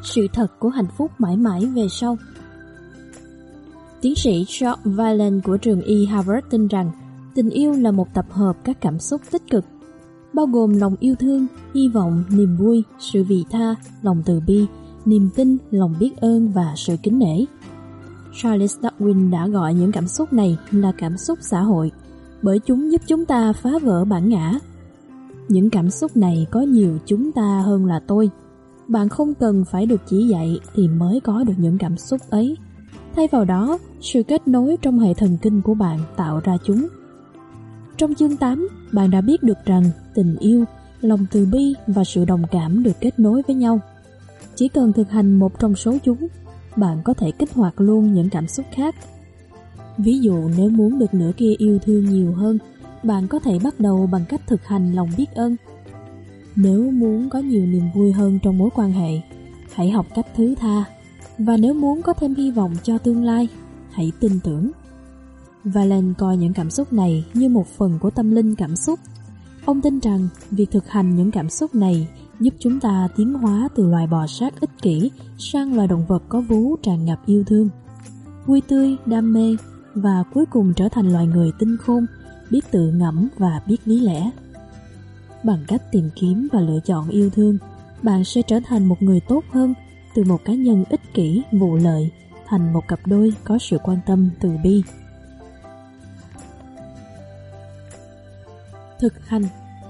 Sự thật của hạnh phúc mãi mãi về sau. Tiến sĩ George Vaillant của trường y Harvard tin rằng tình yêu là một tập hợp các cảm xúc tích cực, bao gồm lòng yêu thương, hy vọng, niềm vui, sự vị tha, lòng từ bi, niềm tin, lòng biết ơn và sự kính nể. Charles Darwin đã gọi những cảm xúc này là cảm xúc xã hội, bởi chúng giúp chúng ta phá vỡ bản ngã. Những cảm xúc này có nhiều chúng ta hơn là tôi. Bạn không cần phải được chỉ dạy thì mới có được những cảm xúc ấy. Thay vào đó, sự kết nối trong hệ thần kinh của bạn tạo ra chúng. Trong chương 8, bạn đã biết được rằng tình yêu, lòng từ bi và sự đồng cảm được kết nối với nhau. Chỉ cần thực hành một trong số chúng, bạn có thể kích hoạt luôn những cảm xúc khác. Ví dụ nếu muốn được nửa kia yêu thương nhiều hơn, bạn có thể bắt đầu bằng cách thực hành lòng biết ơn. Nếu muốn có nhiều niềm vui hơn trong mối quan hệ, hãy học cách thứ tha. Và nếu muốn có thêm hy vọng cho tương lai, hãy tin tưởng. Vaillant coi những cảm xúc này như một phần của tâm linh cảm xúc. Ông tin rằng việc thực hành những cảm xúc này giúp chúng ta tiến hóa từ loài bò sát ích kỷ sang loài động vật có vú tràn ngập yêu thương, vui tươi, đam mê và cuối cùng trở thành loài người tinh khôn, biết tự ngẫm và biết lý lẽ. Bằng cách tìm kiếm và lựa chọn yêu thương, bạn sẽ trở thành một người tốt hơn, từ một cá nhân ích kỷ, vụ lợi, thành một cặp đôi có sự quan tâm từ bi. Thực hành.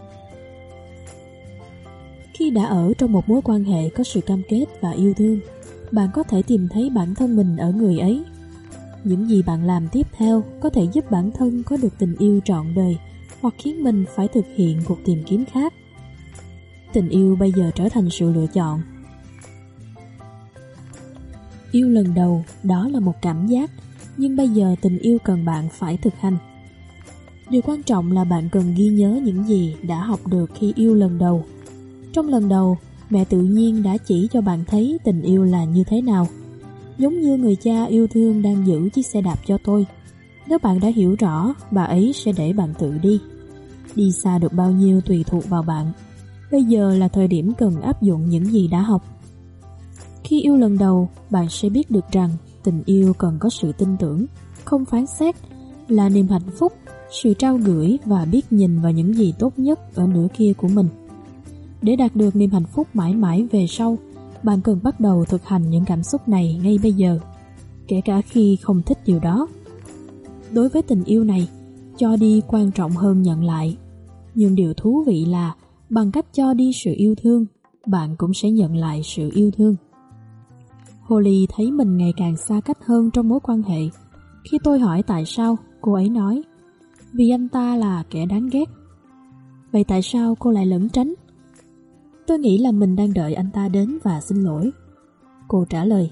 Khi đã ở trong một mối quan hệ có sự cam kết và yêu thương, bạn có thể tìm thấy bản thân mình ở người ấy. Những gì bạn làm tiếp theo có thể giúp bản thân có được tình yêu trọn đời, hoặc khiến mình phải thực hiện cuộc tìm kiếm khác. Tình yêu bây giờ trở thành sự lựa chọn. Yêu lần đầu, đó là một cảm giác, nhưng bây giờ tình yêu cần bạn phải thực hành. Điều quan trọng là bạn cần ghi nhớ những gì đã học được khi yêu lần đầu. Trong lần đầu, mẹ tự nhiên đã chỉ cho bạn thấy tình yêu là như thế nào. Giống như người cha yêu thương đang giữ chiếc xe đạp cho tôi. Nếu bạn đã hiểu rõ, bà ấy sẽ để bạn tự đi. Đi xa được bao nhiêu tùy thuộc vào bạn. Bây giờ là thời điểm cần áp dụng những gì đã học. Khi yêu lần đầu, bạn sẽ biết được rằng tình yêu cần có sự tin tưởng, không phán xét, là niềm hạnh phúc, sự trao gửi và biết nhìn vào những gì tốt nhất ở nửa kia của mình. Để đạt được niềm hạnh phúc mãi mãi về sau, bạn cần bắt đầu thực hành những cảm xúc này ngay bây giờ, kể cả khi không thích điều đó. Đối với tình yêu này, cho đi quan trọng hơn nhận lại. Nhưng điều thú vị là, bằng cách cho đi sự yêu thương, bạn cũng sẽ nhận lại sự yêu thương. Holly thấy mình ngày càng xa cách hơn trong mối quan hệ. Khi tôi hỏi tại sao, cô ấy nói, vì anh ta là kẻ đáng ghét. Vậy tại sao cô lại lẩn tránh? Tôi nghĩ là mình đang đợi anh ta đến và xin lỗi. Cô trả lời,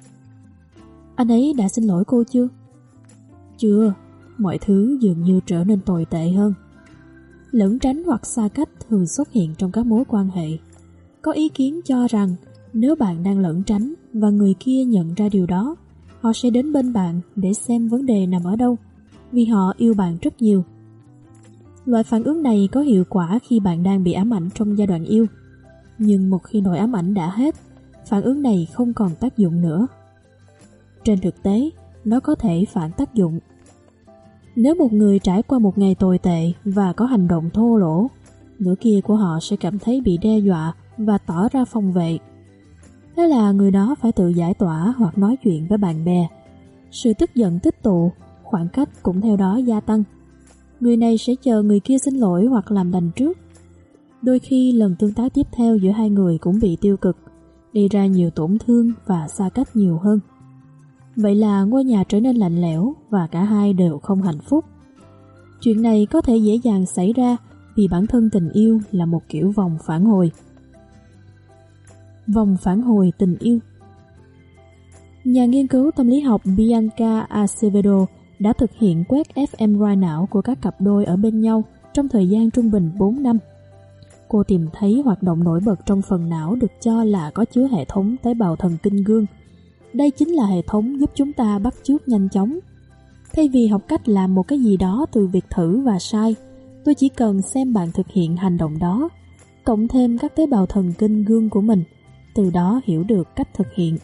anh ấy đã xin lỗi cô chưa? Chưa, mọi thứ dường như trở nên tồi tệ hơn. Lẩn tránh hoặc xa cách thường xuất hiện trong các mối quan hệ. Có ý kiến cho rằng nếu bạn đang lẩn tránh và người kia nhận ra điều đó, họ sẽ đến bên bạn để xem vấn đề nằm ở đâu, vì họ yêu bạn rất nhiều. Loại phản ứng này có hiệu quả khi bạn đang bị ám ảnh trong giai đoạn yêu. Nhưng một khi nỗi ám ảnh đã hết, phản ứng này không còn tác dụng nữa. Trên thực tế, nó có thể phản tác dụng. Nếu một người trải qua một ngày tồi tệ và có hành động thô lỗ, nửa kia của họ sẽ cảm thấy bị đe dọa và tỏ ra phòng vệ. Thế là người đó phải tự giải tỏa hoặc nói chuyện với bạn bè. Sự tức giận tích tụ, khoảng cách cũng theo đó gia tăng. Người này sẽ chờ người kia xin lỗi hoặc làm đành trước. Đôi khi lần tương tác tiếp theo giữa hai người cũng bị tiêu cực, gây ra nhiều tổn thương và xa cách nhiều hơn. Vậy là ngôi nhà trở nên lạnh lẽo và cả hai đều không hạnh phúc. Chuyện này có thể dễ dàng xảy ra vì bản thân tình yêu là một kiểu vòng phản hồi. Vòng phản hồi tình yêu. Nhà nghiên cứu tâm lý học Bianca Acevedo đã thực hiện quét fMRI não của các cặp đôi ở bên nhau trong thời gian trung bình 4 năm. Cô tìm thấy hoạt động nổi bật trong phần não được cho là có chứa hệ thống tế bào thần kinh gương. Đây chính là hệ thống giúp chúng ta bắt chước nhanh chóng. Thay vì học cách làm một cái gì đó từ việc thử và sai, tôi chỉ cần xem bạn thực hiện hành động đó, cộng thêm các tế bào thần kinh gương của mình, từ đó hiểu được cách thực hiện.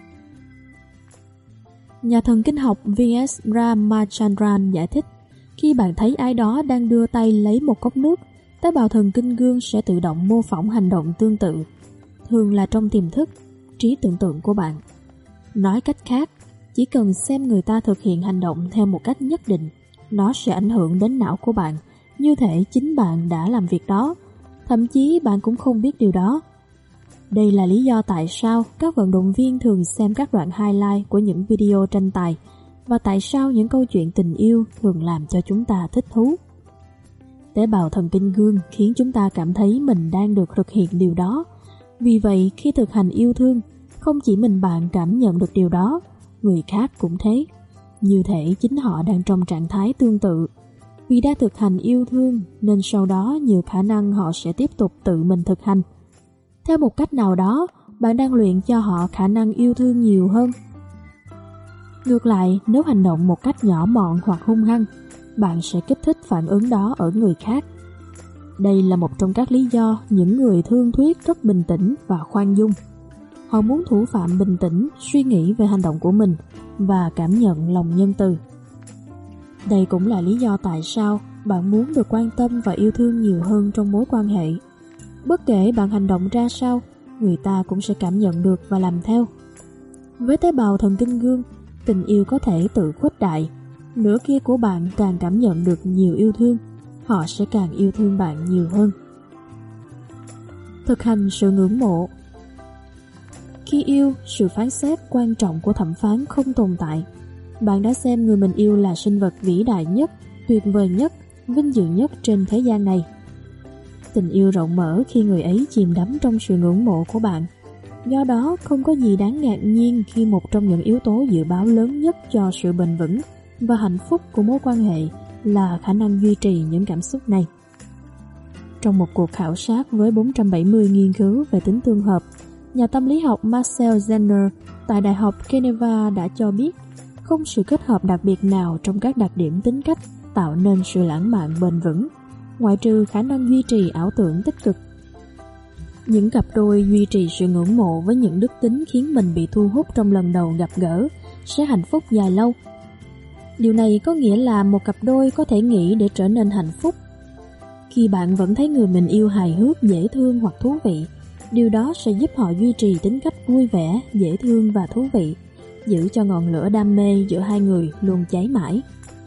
Nhà thần kinh học V.S. Ramachandran giải thích, khi bạn thấy ai đó đang đưa tay lấy một cốc nước, tế bào thần kinh gương sẽ tự động mô phỏng hành động tương tự, thường là trong tiềm thức, trí tưởng tượng của bạn. Nói cách khác, chỉ cần xem người ta thực hiện hành động theo một cách nhất định, nó sẽ ảnh hưởng đến não của bạn, như thể chính bạn đã làm việc đó, thậm chí bạn cũng không biết điều đó. Đây là lý do tại sao các vận động viên thường xem các đoạn highlight của những video tranh tài và tại sao những câu chuyện tình yêu thường làm cho chúng ta thích thú. Tế bào thần kinh gương khiến chúng ta cảm thấy mình đang được thực hiện điều đó. Vì vậy, khi thực hành yêu thương, không chỉ mình bạn cảm nhận được điều đó, người khác cũng thế. Như thể chính họ đang trong trạng thái tương tự. Vì đang thực hành yêu thương nên sau đó nhiều khả năng họ sẽ tiếp tục tự mình thực hành. Theo một cách nào đó, bạn đang luyện cho họ khả năng yêu thương nhiều hơn. Ngược lại, nếu hành động một cách nhỏ mọn hoặc hung hăng, bạn sẽ kích thích phản ứng đó ở người khác. Đây là một trong các lý do những người thương thuyết rất bình tĩnh và khoan dung. Họ muốn thủ phạm bình tĩnh suy nghĩ về hành động của mình và cảm nhận lòng nhân từ. Đây cũng là lý do tại sao bạn muốn được quan tâm và yêu thương nhiều hơn trong mối quan hệ. Bất kể bạn hành động ra sao, người ta cũng sẽ cảm nhận được và làm theo. Với tế bào thần kinh gương, tình yêu có thể tự khuếch đại. Nửa kia của bạn càng cảm nhận được nhiều yêu thương, họ sẽ càng yêu thương bạn nhiều hơn. Thực hành sự ngưỡng mộ. Khi yêu, sự phán xét quan trọng của thẩm phán không tồn tại. Bạn đã xem người mình yêu là sinh vật vĩ đại nhất, tuyệt vời nhất, vinh dự nhất trên thế gian này. Tình yêu rộng mở khi người ấy chìm đắm trong sự ngưỡng mộ của bạn. Do đó, không có gì đáng ngạc nhiên khi một trong những yếu tố dự báo lớn nhất cho sự bền vững và hạnh phúc của mối quan hệ là khả năng duy trì những cảm xúc này. Trong một cuộc khảo sát với 470 nghiên cứu về tính tương hợp, nhà tâm lý học Marcel Zenner tại Đại học Geneva đã cho biết không sự kết hợp đặc biệt nào trong các đặc điểm tính cách tạo nên sự lãng mạn bền vững, ngoại trừ khả năng duy trì ảo tưởng tích cực. Những cặp đôi duy trì sự ngưỡng mộ với những đức tính khiến mình bị thu hút trong lần đầu gặp gỡ sẽ hạnh phúc dài lâu. Điều này có nghĩa là một cặp đôi có thể nghĩ để trở nên hạnh phúc. Khi bạn vẫn thấy người mình yêu hài hước, dễ thương hoặc thú vị, điều đó sẽ giúp họ duy trì tính cách vui vẻ, dễ thương và thú vị, giữ cho ngọn lửa đam mê giữa hai người luôn cháy mãi.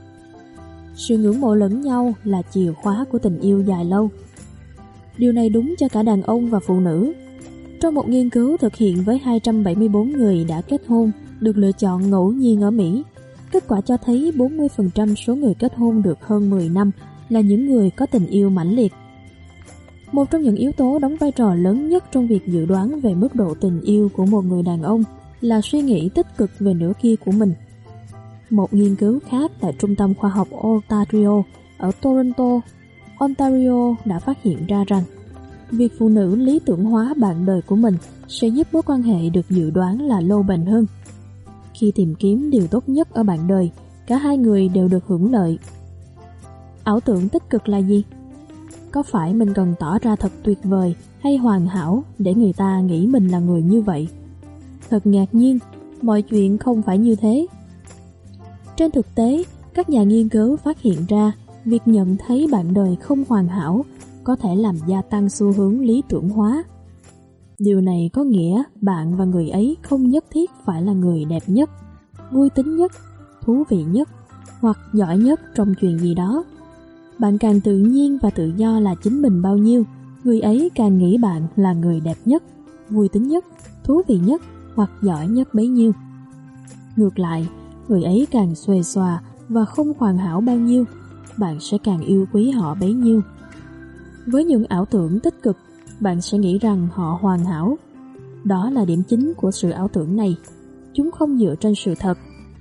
Sự ngưỡng mộ lẫn nhau là chìa khóa của tình yêu dài lâu. Điều này đúng cho cả đàn ông và phụ nữ. Trong một nghiên cứu thực hiện với 274 người đã kết hôn, được lựa chọn ngẫu nhiên ở Mỹ, kết quả cho thấy 40% số người kết hôn được hơn 10 năm là những người có tình yêu mãnh liệt. Một trong những yếu tố đóng vai trò lớn nhất trong việc dự đoán về mức độ tình yêu của một người đàn ông là suy nghĩ tích cực về nửa kia của mình. Một nghiên cứu khác tại Trung tâm Khoa học Ontario ở Toronto, Ontario đã phát hiện ra rằng việc phụ nữ lý tưởng hóa bạn đời của mình sẽ giúp mối quan hệ được dự đoán là lâu bền hơn. Khi tìm kiếm điều tốt nhất ở bạn đời, cả hai người đều được hưởng lợi. Ảo tưởng tích cực là gì? Có phải mình cần tỏ ra thật tuyệt vời hay hoàn hảo để người ta nghĩ mình là người như vậy? Thật ngạc nhiên, mọi chuyện không phải như thế. Trên thực tế, các nhà nghiên cứu phát hiện ra việc nhận thấy bạn đời không hoàn hảo có thể làm gia tăng xu hướng lý tưởng hóa. Điều này có nghĩa bạn và người ấy không nhất thiết phải là người đẹp nhất, vui tính nhất, thú vị nhất hoặc giỏi nhất trong chuyện gì đó. Bạn càng tự nhiên và tự do là chính mình bao nhiêu, người ấy càng nghĩ bạn là người đẹp nhất, vui tính nhất, thú vị nhất hoặc giỏi nhất bấy nhiêu. Ngược lại, người ấy càng xuề xòa và không hoàn hảo bao nhiêu, bạn sẽ càng yêu quý họ bấy nhiêu. Với những ảo tưởng tích cực, bạn sẽ nghĩ rằng họ hoàn hảo. Đó là điểm chính của sự ảo tưởng này. Chúng không dựa trên sự thật.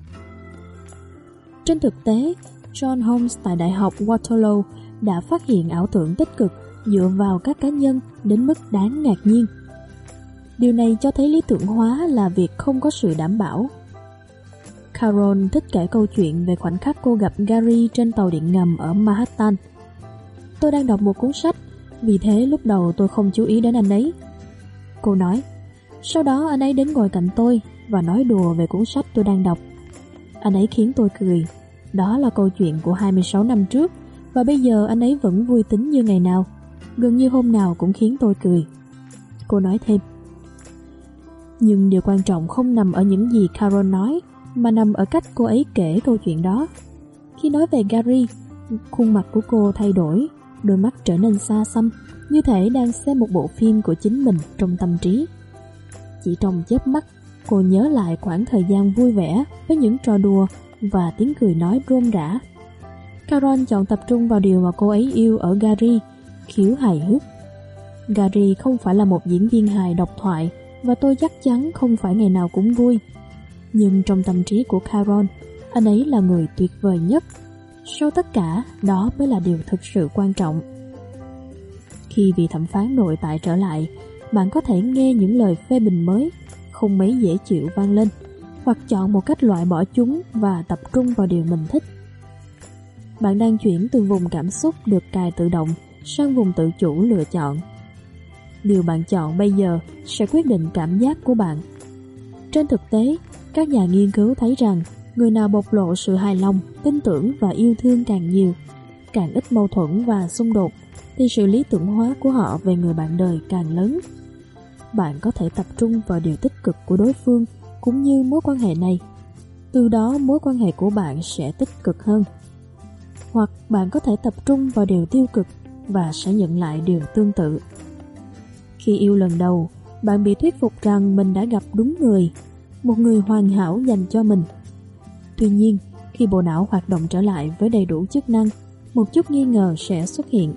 Trên thực tế, John Holmes tại Đại học Waterloo đã phát hiện ảo tưởng tích cực dựa vào các cá nhân đến mức đáng ngạc nhiên. Điều này cho thấy lý tưởng hóa là việc không có sự đảm bảo. Carol thích kể câu chuyện về khoảnh khắc cô gặp Gary trên tàu điện ngầm ở Manhattan. Tôi đang đọc một cuốn sách, vì thế lúc đầu tôi không chú ý đến anh ấy. Cô nói, Sau đó anh ấy đến ngồi cạnh tôi và nói đùa về cuốn sách tôi đang đọc. Anh ấy khiến tôi cười. Đó là câu chuyện của 26 năm trước và bây giờ anh ấy vẫn vui tính như ngày nào. Gần như hôm nào cũng khiến tôi cười. Cô nói thêm. Nhưng điều quan trọng không nằm ở những gì Carol nói, mà nằm ở cách cô ấy kể câu chuyện đó. Khi nói về Gary, khuôn mặt của cô thay đổi, đôi mắt trở nên xa xăm, như thể đang xem một bộ phim của chính mình trong tâm trí. Chỉ trong chớp mắt, cô nhớ lại khoảng thời gian vui vẻ với những trò đùa và tiếng cười nói rôm rả. Carol chọn tập trung vào điều mà cô ấy yêu ở Gary, khiếu hài hước. Gary không phải là một diễn viên hài độc thoại và tôi chắc chắn không phải ngày nào cũng vui. Nhưng trong tâm trí của Carol, anh ấy là người tuyệt vời nhất. Sau tất cả, đó mới là điều thực sự quan trọng. Khi vị thẩm phán nội tại trở lại, bạn có thể nghe những lời phê bình mới, không mấy dễ chịu vang lên, hoặc chọn một cách loại bỏ chúng và tập trung vào điều mình thích. Bạn đang chuyển từ vùng cảm xúc được cài tự động sang vùng tự chủ lựa chọn. Điều bạn chọn bây giờ sẽ quyết định cảm giác của bạn. Trên thực tế, các nhà nghiên cứu thấy rằng người nào bộc lộ sự hài lòng, tin tưởng và yêu thương càng nhiều, càng ít mâu thuẫn và xung đột, thì sự lý tưởng hóa của họ về người bạn đời càng lớn. Bạn có thể tập trung vào điều tích cực của đối phương cũng như mối quan hệ này. Từ đó mối quan hệ của bạn sẽ tích cực hơn. Hoặc bạn có thể tập trung vào điều tiêu cực và sẽ nhận lại điều tương tự. Khi yêu lần đầu, bạn bị thuyết phục rằng mình đã gặp đúng người, một người hoàn hảo dành cho mình. Tuy nhiên, khi bộ não hoạt động trở lại với đầy đủ chức năng, một chút nghi ngờ sẽ xuất hiện.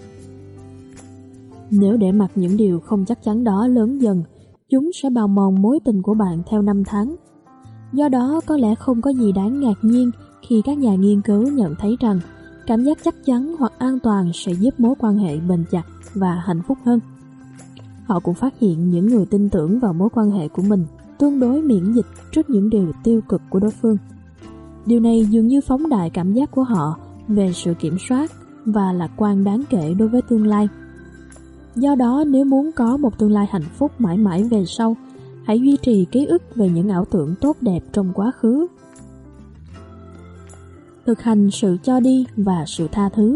Nếu để mặc những điều không chắc chắn đó lớn dần, chúng sẽ bào mòn mối tình của bạn theo năm tháng. Do đó, có lẽ không có gì đáng ngạc nhiên khi các nhà nghiên cứu nhận thấy rằng cảm giác chắc chắn hoặc an toàn sẽ giúp mối quan hệ bền chặt và hạnh phúc hơn. Họ cũng phát hiện những người tin tưởng vào mối quan hệ của mình tương đối miễn dịch trước những điều tiêu cực của đối phương. Điều này dường như phóng đại cảm giác của họ về sự kiểm soát và lạc quan đáng kể đối với tương lai. Do đó, nếu muốn có một tương lai hạnh phúc mãi mãi về sau, hãy duy trì ký ức về những ảo tưởng tốt đẹp trong quá khứ. Thực hành sự cho đi và sự tha thứ.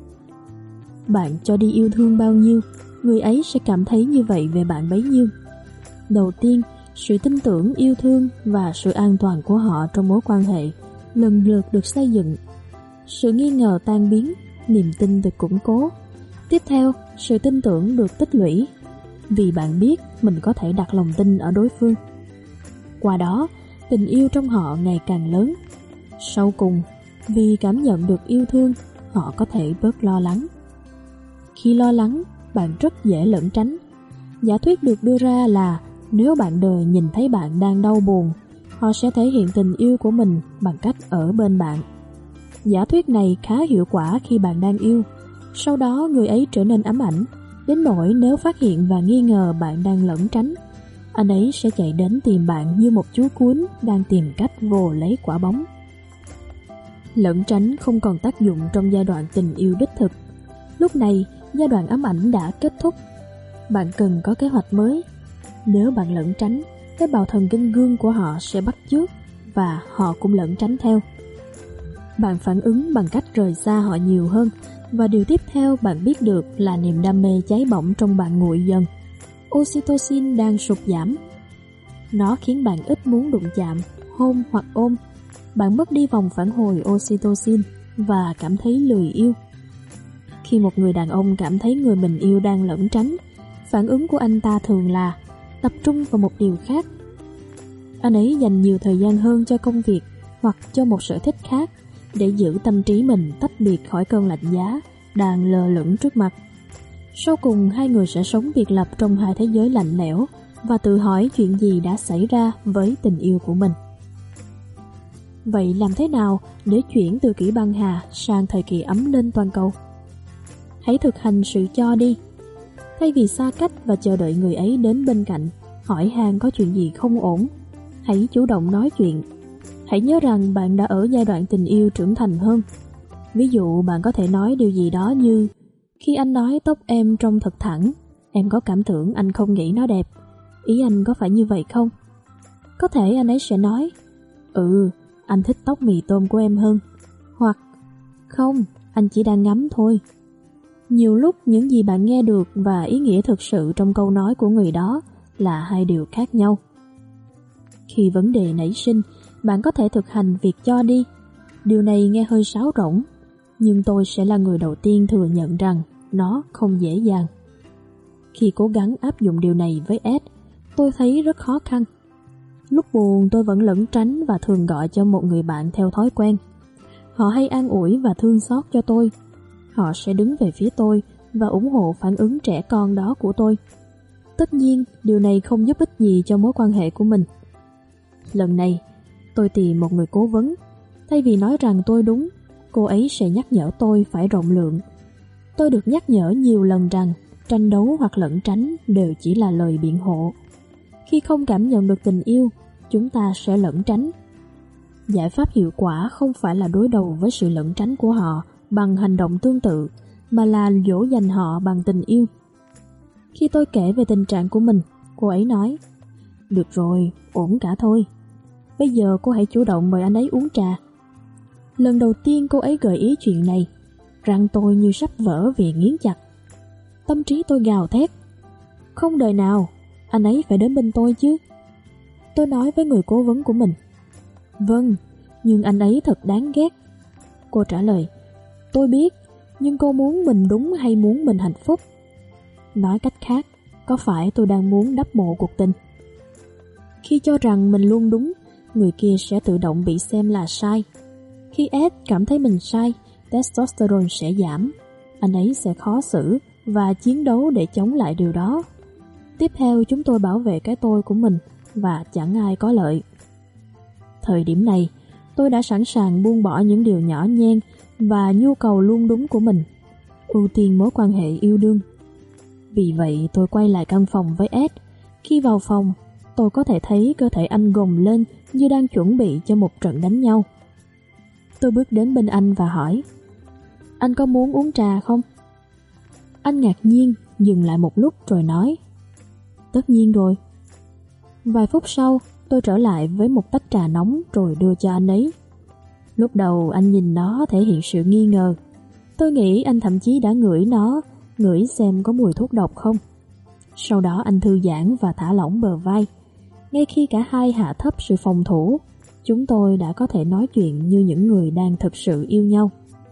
Bạn cho đi yêu thương bao nhiêu, người ấy sẽ cảm thấy như vậy về bạn bấy nhiêu. Đầu tiên, sự tin tưởng, yêu thương và sự an toàn của họ trong mối quan hệ lần lượt được xây dựng. Sự nghi ngờ tan biến, niềm tin được củng cố. Tiếp theo, sự tin tưởng được tích lũy, vì bạn biết mình có thể đặt lòng tin ở đối phương. Qua đó, tình yêu trong họ ngày càng lớn. Sau cùng, vì cảm nhận được yêu thương, họ có thể bớt lo lắng. Khi lo lắng, bạn rất dễ lẩn tránh. Giả thuyết được đưa ra là nếu bạn đời nhìn thấy bạn đang đau buồn, họ sẽ thể hiện tình yêu của mình bằng cách ở bên bạn. Giả thuyết này khá hiệu quả khi bạn đang yêu. Sau đó người ấy trở nên ám ảnh, đến nỗi nếu phát hiện và nghi ngờ bạn đang lẩn tránh, anh ấy sẽ chạy đến tìm bạn như một chú cún đang tìm cách vồ lấy quả bóng. Lẩn tránh không còn tác dụng trong giai đoạn tình yêu đích thực. Lúc này, giai đoạn ám ảnh đã kết thúc. Bạn cần có kế hoạch mới. Nếu bạn lẩn tránh, tế bào thần kinh gương của họ sẽ bắt chước và họ cũng lẩn tránh theo. Bạn phản ứng bằng cách rời xa họ nhiều hơn, và điều tiếp theo bạn biết được là niềm đam mê cháy bỏng trong bạn nguội dần. Oxytocin đang sụt giảm. Nó khiến bạn ít muốn đụng chạm, hôn hoặc ôm. Bạn mất đi vòng phản hồi oxytocin và cảm thấy lười yêu. Khi một người đàn ông cảm thấy người mình yêu đang lẩn tránh, phản ứng của anh ta thường là tập trung vào một điều khác. Anh ấy dành nhiều thời gian hơn cho công việc hoặc cho một sở thích khác để giữ tâm trí mình tách biệt khỏi cơn lạnh giá đang lơ lửng trước mặt. Sau cùng, hai người sẽ sống biệt lập trong hai thế giới lạnh lẽo và tự hỏi chuyện gì đã xảy ra với tình yêu của mình. Vậy làm thế nào để chuyển từ kỷ băng hà sang thời kỳ ấm lên toàn cầu? Hãy thực hành sự cho đi. Thay vì xa cách và chờ đợi người ấy đến bên cạnh, hỏi han có chuyện gì không ổn, hãy chủ động nói chuyện. Hãy nhớ rằng bạn đã ở giai đoạn tình yêu trưởng thành hơn. Ví dụ bạn có thể nói điều gì đó như: khi anh nói tóc em trông thật thẳng, em có cảm tưởng anh không nghĩ nó đẹp. Ý anh có phải như vậy không? Có thể anh ấy sẽ nói, anh thích tóc mì tôm của em hơn. Hoặc, không, anh chỉ đang ngắm thôi. Nhiều lúc những gì bạn nghe được và ý nghĩa thực sự trong câu nói của người đó là hai điều khác nhau. Khi vấn đề nảy sinh, bạn có thể thực hành việc cho đi. Điều này nghe hơi sáo rỗng, nhưng tôi sẽ là người đầu tiên thừa nhận rằng nó không dễ dàng. Khi cố gắng áp dụng điều này với Ed, tôi thấy rất khó khăn. Lúc buồn tôi vẫn lẩn tránh và thường gọi cho một người bạn theo thói quen. Họ hay an ủi và thương xót cho tôi. Họ sẽ đứng về phía tôi và ủng hộ phản ứng trẻ con đó của tôi. Tất nhiên, điều này không giúp ích gì cho mối quan hệ của mình. Lần này, tôi tìm một người cố vấn. Thay vì nói rằng tôi đúng, cô ấy sẽ nhắc nhở tôi phải rộng lượng. Tôi được nhắc nhở nhiều lần rằng tranh đấu hoặc lẩn tránh đều chỉ là lời biện hộ. Khi không cảm nhận được tình yêu, chúng ta sẽ lẩn tránh. Giải pháp hiệu quả không phải là đối đầu với sự lẩn tránh của họ bằng hành động tương tự, mà là dỗ dành họ bằng tình yêu. Khi tôi kể về tình trạng của mình, cô ấy nói, được rồi, ổn cả thôi. Bây giờ cô hãy chủ động mời anh ấy uống trà. Lần đầu tiên cô ấy gợi ý chuyện này, răng tôi như sắp vỡ vì nghiến chặt. Tâm trí tôi gào thét, không đời nào, anh ấy phải đến bên tôi chứ. Tôi nói với người cố vấn của mình, vâng, nhưng anh ấy thật đáng ghét. Cô trả lời, tôi biết, nhưng cô muốn mình đúng hay muốn mình hạnh phúc? Nói cách khác, có phải tôi đang muốn đắp mộ cuộc tình? Khi cho rằng mình luôn đúng, người kia sẽ tự động bị xem là sai. Khi Ed cảm thấy mình sai, testosterone sẽ giảm. Anh ấy sẽ khó xử và chiến đấu để chống lại điều đó. Tiếp theo chúng tôi bảo vệ cái tôi của mình và chẳng ai có lợi. Thời điểm này, tôi đã sẵn sàng buông bỏ những điều nhỏ nhen và nhu cầu luôn đúng của mình, ưu tiên mối quan hệ yêu đương. Vì vậy tôi quay lại căn phòng với Ed. Khi vào phòng, tôi có thể thấy cơ thể anh gồng lên như đang chuẩn bị cho một trận đánh nhau. Tôi bước đến bên anh và hỏi, anh có muốn uống trà không? Anh ngạc nhiên, dừng lại một lúc rồi nói, tất nhiên rồi. Vài phút sau, tôi trở lại với một tách trà nóng rồi đưa cho anh ấy. Lúc đầu anh nhìn nó thể hiện sự nghi ngờ. Tôi nghĩ anh thậm chí đã ngửi nó, ngửi xem có mùi thuốc độc không. Sau đó anh thư giãn và thả lỏng bờ vai. Ngay khi cả hai hạ thấp sự phòng thủ, chúng tôi đã có thể nói chuyện như những người đang thực sự yêu nhau.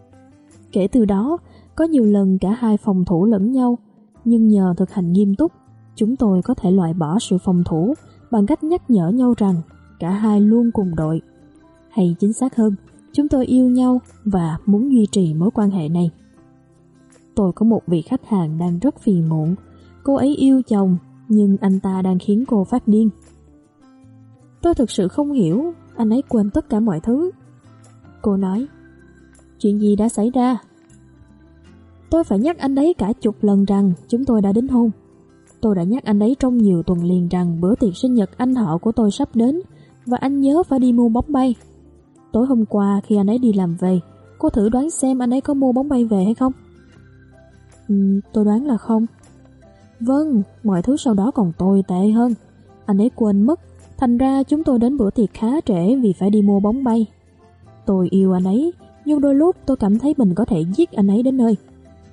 Kể từ đó, có nhiều lần cả hai phòng thủ lẫn nhau, nhưng nhờ thực hành nghiêm túc, chúng tôi có thể loại bỏ sự phòng thủ bằng cách nhắc nhở nhau rằng cả hai luôn cùng đội. Hay chính xác hơn, chúng tôi yêu nhau và muốn duy trì mối quan hệ này. Tôi có một vị khách hàng đang rất phiền muộn. Cô ấy yêu chồng, nhưng anh ta đang khiến cô phát điên. Tôi thực sự không hiểu, anh ấy quên tất cả mọi thứ. Cô nói, chuyện gì đã xảy ra? Tôi phải nhắc anh ấy cả chục lần rằng chúng tôi đã đính hôn. Tôi đã nhắc anh ấy trong nhiều tuần liền rằng bữa tiệc sinh nhật anh họ của tôi sắp đến và anh nhớ phải đi mua bóng bay. Tối hôm qua khi anh ấy đi làm về, cô thử đoán xem anh ấy có mua bóng bay về hay không? Tôi đoán là không. Vâng, mọi thứ sau đó còn tồi tệ hơn. Anh ấy quên mất, thành ra chúng tôi đến bữa tiệc khá trễ vì phải đi mua bóng bay. Tôi yêu anh ấy, nhưng đôi lúc tôi cảm thấy mình có thể giết anh ấy đến nơi.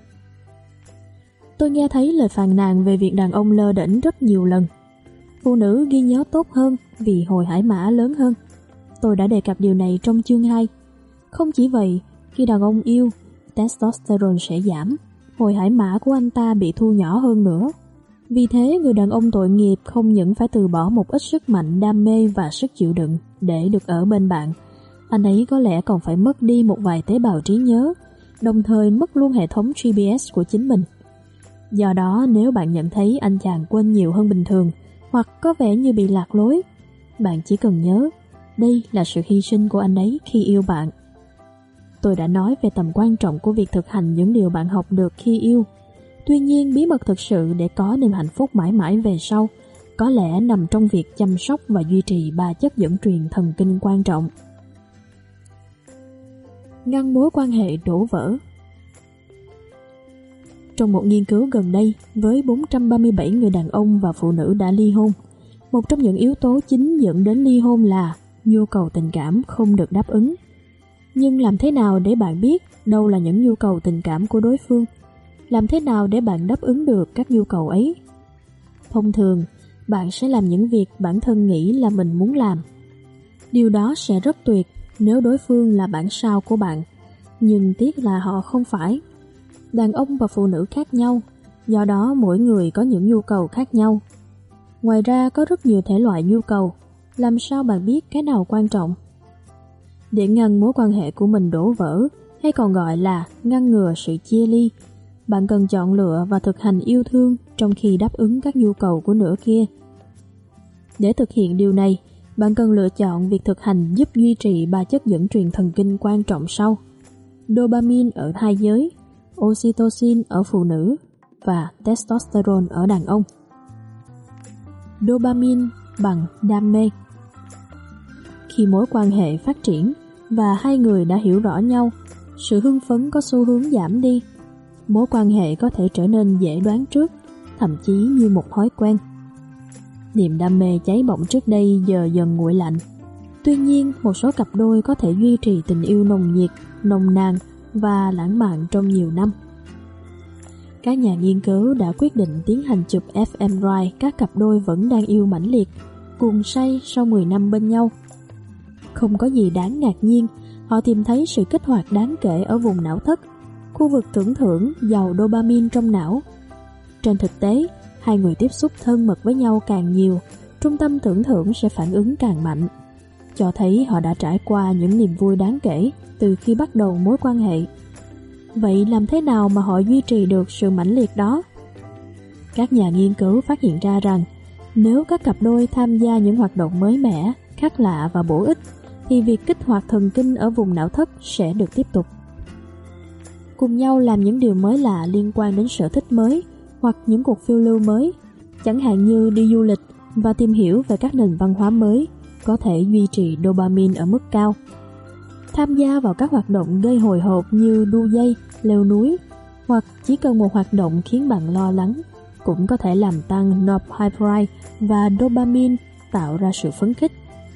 Tôi nghe thấy lời phàn nàn về việc đàn ông lơ đễnh rất nhiều lần. Phụ nữ ghi nhớ tốt hơn vì hồi hải mã lớn hơn. Tôi đã đề cập điều này trong chương 2. Không chỉ vậy, khi đàn ông yêu, testosterone sẽ giảm, hồi hải mã của anh ta bị thu nhỏ hơn nữa. Vì thế, người đàn ông tội nghiệp không những phải từ bỏ một ít sức mạnh, đam mê và sức chịu đựng để được ở bên bạn, anh ấy có lẽ còn phải mất đi một vài tế bào trí nhớ, đồng thời mất luôn hệ thống GPS của chính mình. Do đó, nếu bạn nhận thấy anh chàng quên nhiều hơn bình thường hoặc có vẻ như bị lạc lối, bạn chỉ cần nhớ, đây là sự hy sinh của anh ấy khi yêu bạn. Tôi đã nói về tầm quan trọng của việc thực hành những điều bạn học được khi yêu. Tuy nhiên, bí mật thực sự để có niềm hạnh phúc mãi mãi về sau có lẽ nằm trong việc chăm sóc và duy trì 3 chất dẫn truyền thần kinh quan trọng. Ngăn mối quan hệ đổ vỡ. Trong một nghiên cứu gần đây với 437 người đàn ông và phụ nữ đã ly hôn, Một trong những yếu tố chính dẫn đến ly hôn là nhu cầu tình cảm không được đáp ứng. Nhưng làm thế nào để bạn biết đâu là những nhu cầu tình cảm của đối phương? Làm thế nào để bạn đáp ứng được các nhu cầu ấy? Thông thường, bạn sẽ làm những việc bản thân nghĩ là mình muốn làm. Điều đó sẽ rất tuyệt nếu đối phương là bản sao của bạn, nhưng tiếc là họ không phải. Đàn ông và phụ nữ khác nhau, do đó mỗi người có những nhu cầu khác nhau. Ngoài ra có rất nhiều thể loại nhu cầu, làm sao bạn biết cái nào quan trọng? Để ngăn mối quan hệ của mình đổ vỡ, hay còn gọi là ngăn ngừa sự chia ly, bạn cần chọn lựa và thực hành yêu thương trong khi đáp ứng các nhu cầu của nửa kia. Để thực hiện điều này, bạn cần lựa chọn việc thực hành giúp duy trì 3 chất dẫn truyền thần kinh quan trọng sau: dopamine ở hai giới, oxytocin ở phụ nữ và testosterone ở đàn ông. Dopamine bằng đam mê. Khi mối quan hệ phát triển và hai người đã hiểu rõ nhau, sự hưng phấn có xu hướng giảm đi. Mối quan hệ có thể trở nên dễ đoán trước, thậm chí như một thói quen. Niềm đam mê cháy bỏng trước đây giờ dần nguội lạnh. Tuy nhiên, một số cặp đôi có thể duy trì tình yêu nồng nhiệt, nồng nàn và lãng mạn trong nhiều năm. Các nhà nghiên cứu đã quyết định tiến hành chụp fMRI các cặp đôi vẫn đang yêu mãnh liệt, cuồng say sau 10 năm bên nhau. Không có gì đáng ngạc nhiên, họ tìm thấy sự kích hoạt đáng kể ở vùng não thất, khu vực tưởng thưởng giàu dopamine trong não. Trên thực tế, hai người tiếp xúc thân mật với nhau càng nhiều, trung tâm tưởng thưởng sẽ phản ứng càng mạnh, cho thấy họ đã trải qua những niềm vui đáng kể từ khi bắt đầu mối quan hệ. Vậy làm thế nào mà họ duy trì được sự mãnh liệt đó? Các nhà nghiên cứu phát hiện ra rằng nếu các cặp đôi tham gia những hoạt động mới mẻ, khác lạ và bổ ích, thì việc kích hoạt thần kinh ở vùng não thất sẽ được tiếp tục. Cùng nhau làm những điều mới lạ liên quan đến sở thích mới hoặc những cuộc phiêu lưu mới, chẳng hạn như đi du lịch và tìm hiểu về các nền văn hóa mới, có thể duy trì dopamine ở mức cao. Tham gia vào các hoạt động gây hồi hộp như đu dây, leo núi, hoặc chỉ cần một hoạt động khiến bạn lo lắng, cũng có thể làm tăng norepinephrine và dopamine, tạo ra sự phấn khích.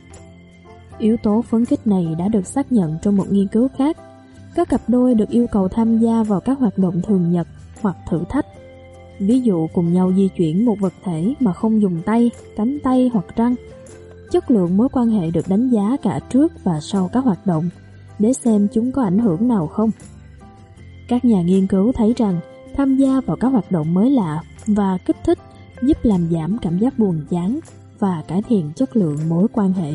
Yếu tố phấn khích này đã được xác nhận trong một nghiên cứu khác. Các cặp đôi được yêu cầu tham gia vào các hoạt động thường nhật hoặc thử thách. Ví dụ cùng nhau di chuyển một vật thể mà không dùng tay, cánh tay hoặc răng. Chất lượng mối quan hệ được đánh giá cả trước và sau các hoạt động, để xem chúng có ảnh hưởng nào không. Các nhà nghiên cứu thấy rằng tham gia vào các hoạt động mới lạ và kích thích giúp làm giảm cảm giác buồn chán và cải thiện chất lượng mối quan hệ.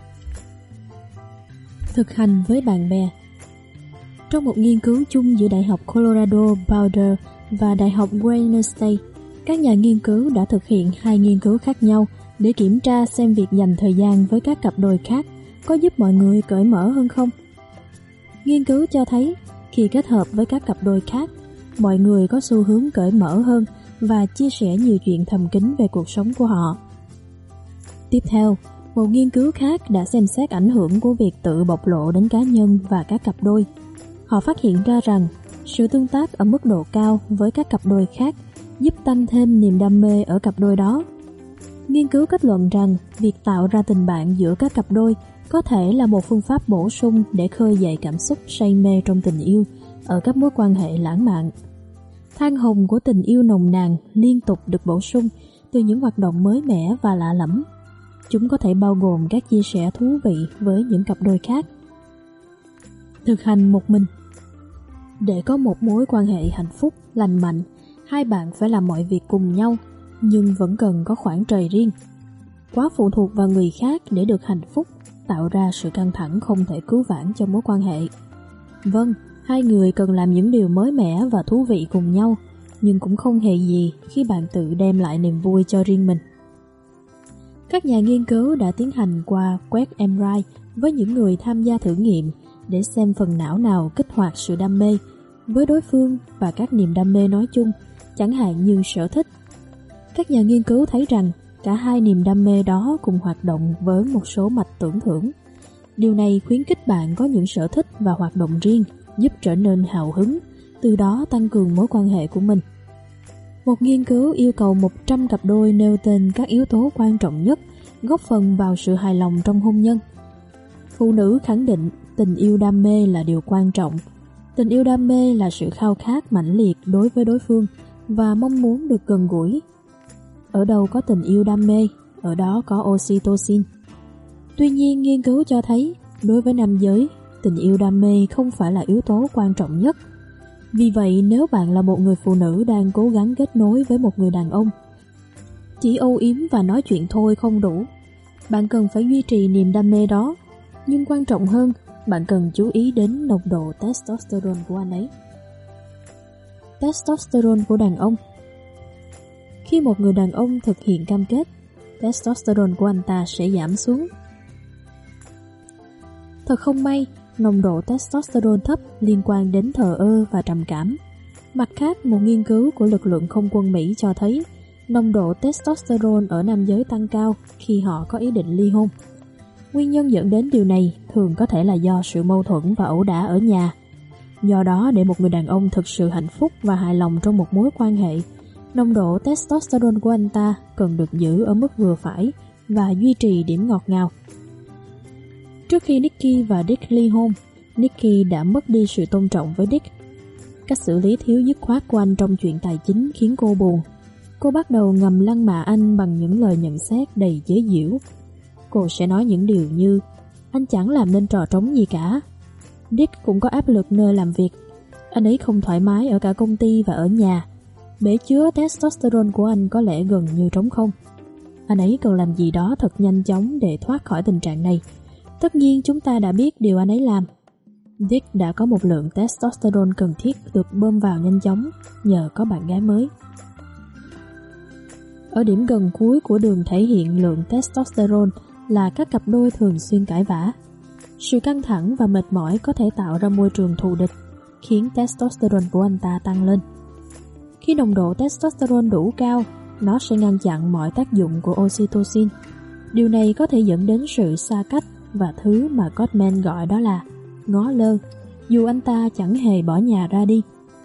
Thực hành với bạn bè. Trong một nghiên cứu chung giữa Đại học Colorado Boulder và Đại học Wayne State, các nhà nghiên cứu đã thực hiện 2 nghiên cứu khác nhau để kiểm tra xem việc dành thời gian với các cặp đôi khác có giúp mọi người cởi mở hơn không. Nghiên cứu cho thấy khi kết hợp với các cặp đôi khác, mọi người có xu hướng cởi mở hơn và chia sẻ nhiều chuyện thầm kín về cuộc sống của họ. Tiếp theo, một nghiên cứu khác đã xem xét ảnh hưởng của việc tự bộc lộ đến cá nhân và các cặp đôi. Họ phát hiện ra rằng sự tương tác ở mức độ cao với các cặp đôi khác giúp tăng thêm niềm đam mê ở cặp đôi đó. Nghiên cứu kết luận rằng việc tạo ra tình bạn giữa các cặp đôi có thể là một phương pháp bổ sung để khơi dậy cảm xúc say mê trong tình yêu ở các mối quan hệ lãng mạn. Than hồng của tình yêu nồng nàn liên tục được bổ sung từ những hoạt động mới mẻ và lạ lẫm. Chúng có thể bao gồm các chia sẻ thú vị với những cặp đôi khác. Thực hành một mình. Để có một mối quan hệ hạnh phúc, lành mạnh, hai bạn phải làm mọi việc cùng nhau, nhưng vẫn cần có khoảng trời riêng. Quá phụ thuộc vào người khác để được hạnh phúc tạo ra sự căng thẳng không thể cứu vãn cho mối quan hệ. Vâng, hai người cần làm những điều mới mẻ và thú vị cùng nhau, nhưng cũng không hề gì khi bạn tự đem lại niềm vui cho riêng mình. Các nhà nghiên cứu đã tiến hành qua quét MRI với những người tham gia thử nghiệm để xem phần não nào kích hoạt sự đam mê với đối phương và các niềm đam mê nói chung, chẳng hạn như sở thích. Các nhà nghiên cứu thấy rằng cả hai niềm đam mê đó cùng hoạt động với một số mạch tưởng thưởng. Điều này khuyến khích bạn có những sở thích và hoạt động riêng, giúp trở nên hào hứng, từ đó tăng cường mối quan hệ của mình. Một nghiên cứu yêu cầu 100 cặp đôi nêu tên các yếu tố quan trọng nhất góp phần vào sự hài lòng trong hôn nhân. Phụ nữ khẳng định tình yêu đam mê là điều quan trọng. Tình yêu đam mê là sự khao khát mãnh liệt đối với đối phương và mong muốn được gần gũi. Ở đâu có tình yêu đam mê, ở đó có oxytocin. Tuy nhiên, nghiên cứu cho thấy, đối với nam giới, tình yêu đam mê không phải là yếu tố quan trọng nhất. Vì vậy, nếu bạn là một người phụ nữ đang cố gắng kết nối với một người đàn ông, chỉ âu yếm và nói chuyện thôi không đủ. Bạn cần phải duy trì niềm đam mê đó. Nhưng quan trọng hơn, bạn cần chú ý đến nồng độ testosterone của anh ấy. Testosterone của đàn ông. Khi một người đàn ông thực hiện cam kết, testosterone của anh ta sẽ giảm xuống. Thật không may, nồng độ testosterone thấp liên quan đến thờ ơ và trầm cảm. Mặt khác, một nghiên cứu của lực lượng không quân Mỹ cho thấy nồng độ testosterone ở nam giới tăng cao khi họ có ý định ly hôn. Nguyên nhân dẫn đến điều này thường có thể là do sự mâu thuẫn và ẩu đả ở nhà. Do đó, để một người đàn ông thực sự hạnh phúc và hài lòng trong một mối quan hệ, nồng độ testosterone của anh ta cần được giữ ở mức vừa phải và duy trì điểm ngọt ngào. Trước khi Nikki và Dick ly hôn, Nikki đã mất đi sự tôn trọng với Dick. Cách xử lý thiếu dứt khoát của anh trong chuyện tài chính khiến cô buồn. Cô bắt đầu ngầm lăng mạ anh bằng những lời nhận xét đầy chế giễu. Cô sẽ nói những điều như: anh chẳng làm nên trò trống gì cả. Dick cũng có áp lực nơi làm việc. Anh ấy không thoải mái ở cả công ty và ở nhà. Bể chứa testosterone của anh có lẽ gần như trống không. Anh ấy cần làm gì đó thật nhanh chóng để thoát khỏi tình trạng này. Tất nhiên chúng ta đã biết điều anh ấy làm. Dick đã có một lượng testosterone cần thiết được bơm vào nhanh chóng nhờ có bạn gái mới. Ở điểm gần cuối của đường thể hiện lượng testosterone là các cặp đôi thường xuyên cãi vã. Sự căng thẳng và mệt mỏi có thể tạo ra môi trường thù địch, khiến testosterone của anh ta tăng lên. Khi nồng độ testosterone đủ cao, nó sẽ ngăn chặn mọi tác dụng của oxytocin. Điều này có thể dẫn đến sự xa cách và thứ mà Gottman gọi đó là ngó lơ, dù anh ta chẳng hề bỏ nhà ra đi.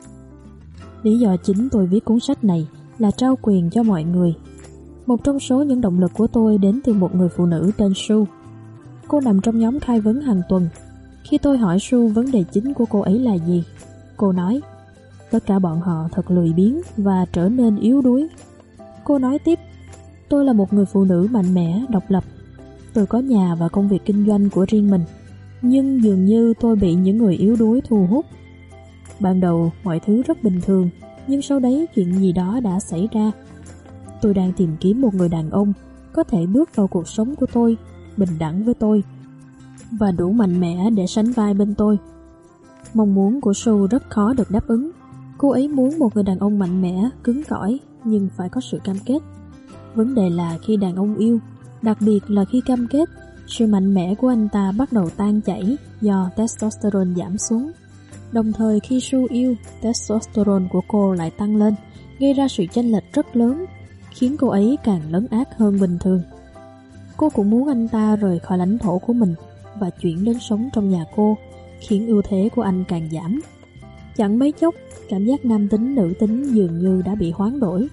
Lý do chính tôi viết cuốn sách này là trao quyền cho mọi người. Một trong số những động lực của tôi đến từ một người phụ nữ tên Sue. Cô nằm trong nhóm khai vấn hàng tuần. Khi tôi hỏi Sue vấn đề chính của cô ấy là gì, cô nói: tất cả bọn họ thật lười biếng và trở nên yếu đuối. Cô nói tiếp: tôi là một người phụ nữ mạnh mẽ, độc lập. Tôi có nhà và công việc kinh doanh của riêng mình, nhưng dường như tôi bị những người yếu đuối thu hút. Ban đầu mọi thứ rất bình thường, nhưng sau đấy chuyện gì đó đã xảy ra. Tôi đang tìm kiếm một người đàn ông có thể bước vào cuộc sống của tôi, bình đẳng với tôi và đủ mạnh mẽ để sánh vai bên tôi. Mong muốn của Sue rất khó được đáp ứng. Cô ấy muốn một người đàn ông mạnh mẽ, cứng cỏi, nhưng phải có sự cam kết. Vấn đề là khi đàn ông yêu, đặc biệt là khi cam kết, sự mạnh mẽ của anh ta bắt đầu tan chảy do testosterone giảm xuống. Đồng thời khi Sue yêu, testosterone của cô lại tăng lên, gây ra sự chênh lệch rất lớn, khiến cô ấy càng lấn át hơn bình thường. Cô cũng muốn anh ta rời khỏi lãnh thổ của mình và chuyển đến sống trong nhà cô, khiến ưu thế của anh càng giảm. Chẳng mấy chốc, cảm giác nam tính nữ tính dường như đã bị hoán đổi.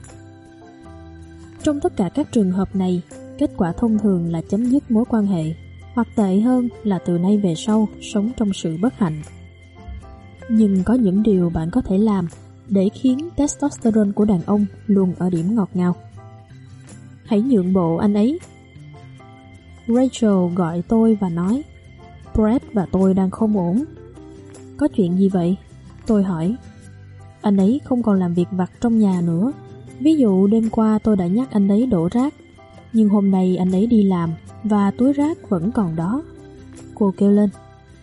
Trong tất cả các trường hợp này, kết quả thông thường là chấm dứt mối quan hệ, hoặc tệ hơn là từ nay về sau sống trong sự bất hạnh. Nhưng có những điều bạn có thể làm để khiến testosterone của đàn ông luôn ở điểm ngọt ngào. Hãy nhượng bộ anh ấy. Rachel gọi tôi và nói: Brett và tôi đang không ổn. Có chuyện gì vậy? Tôi hỏi. Anh ấy không còn làm việc vặt trong nhà nữa. Ví dụ đêm qua tôi đã nhắc anh ấy đổ rác, nhưng hôm nay anh ấy đi làm và túi rác vẫn còn đó. Cô kêu lên.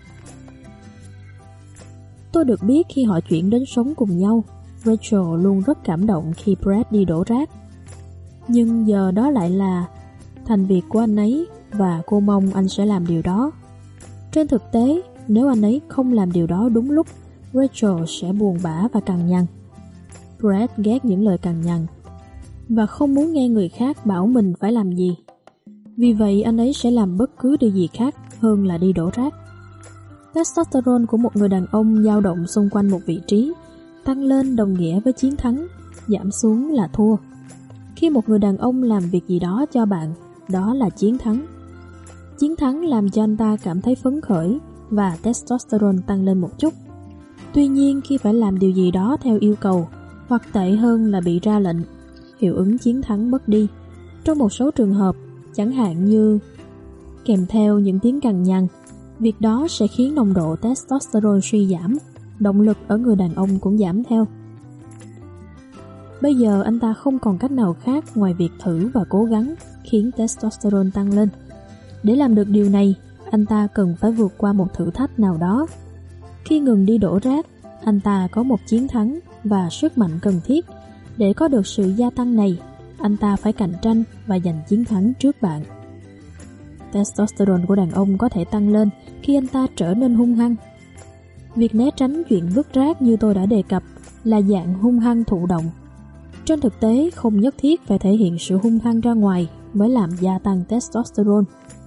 Tôi được biết khi họ chuyển đến sống cùng nhau, Rachel luôn rất cảm động khi Brett đi đổ rác. Nhưng giờ đó lại là thành việc của anh ấy và cô mong anh sẽ làm điều đó. Trên thực tế, nếu anh ấy không làm điều đó đúng lúc, Rachel sẽ buồn bã và cằn nhằn. Brett ghét những lời cằn nhằn và không muốn nghe người khác bảo mình phải làm gì. Vì vậy anh ấy sẽ làm bất cứ điều gì khác hơn là đi đổ rác. Testosterone của một người đàn ông dao động xung quanh một vị trí, tăng lên đồng nghĩa với chiến thắng, giảm xuống là thua. Khi một người đàn ông làm việc gì đó cho bạn, đó là chiến thắng. Chiến thắng làm cho anh ta cảm thấy phấn khởi và testosterone tăng lên một chút. Tuy nhiên khi phải làm điều gì đó theo yêu cầu, hoặc tệ hơn là bị ra lệnh, hiệu ứng chiến thắng mất đi. Trong một số trường hợp, chẳng hạn như kèm theo những tiếng cằn nhằn, việc đó sẽ khiến nồng độ testosterone suy giảm, động lực ở người đàn ông cũng giảm theo. Bây giờ anh ta không còn cách nào khác ngoài việc thử và cố gắng khiến testosterone tăng lên. Để làm được điều này, anh ta cần phải vượt qua một thử thách nào đó. Khi ngừng đi đổ rác, anh ta có một chiến thắng và sức mạnh cần thiết. Để có được sự gia tăng này, anh ta phải cạnh tranh và giành chiến thắng trước bạn. Testosterone của đàn ông có thể tăng lên khi anh ta trở nên hung hăng. Việc né tránh chuyện vứt rác như tôi đã đề cập là dạng hung hăng thụ động. Trên thực tế, không nhất thiết phải thể hiện sự hung hăng ra ngoài mới làm gia tăng testosterone.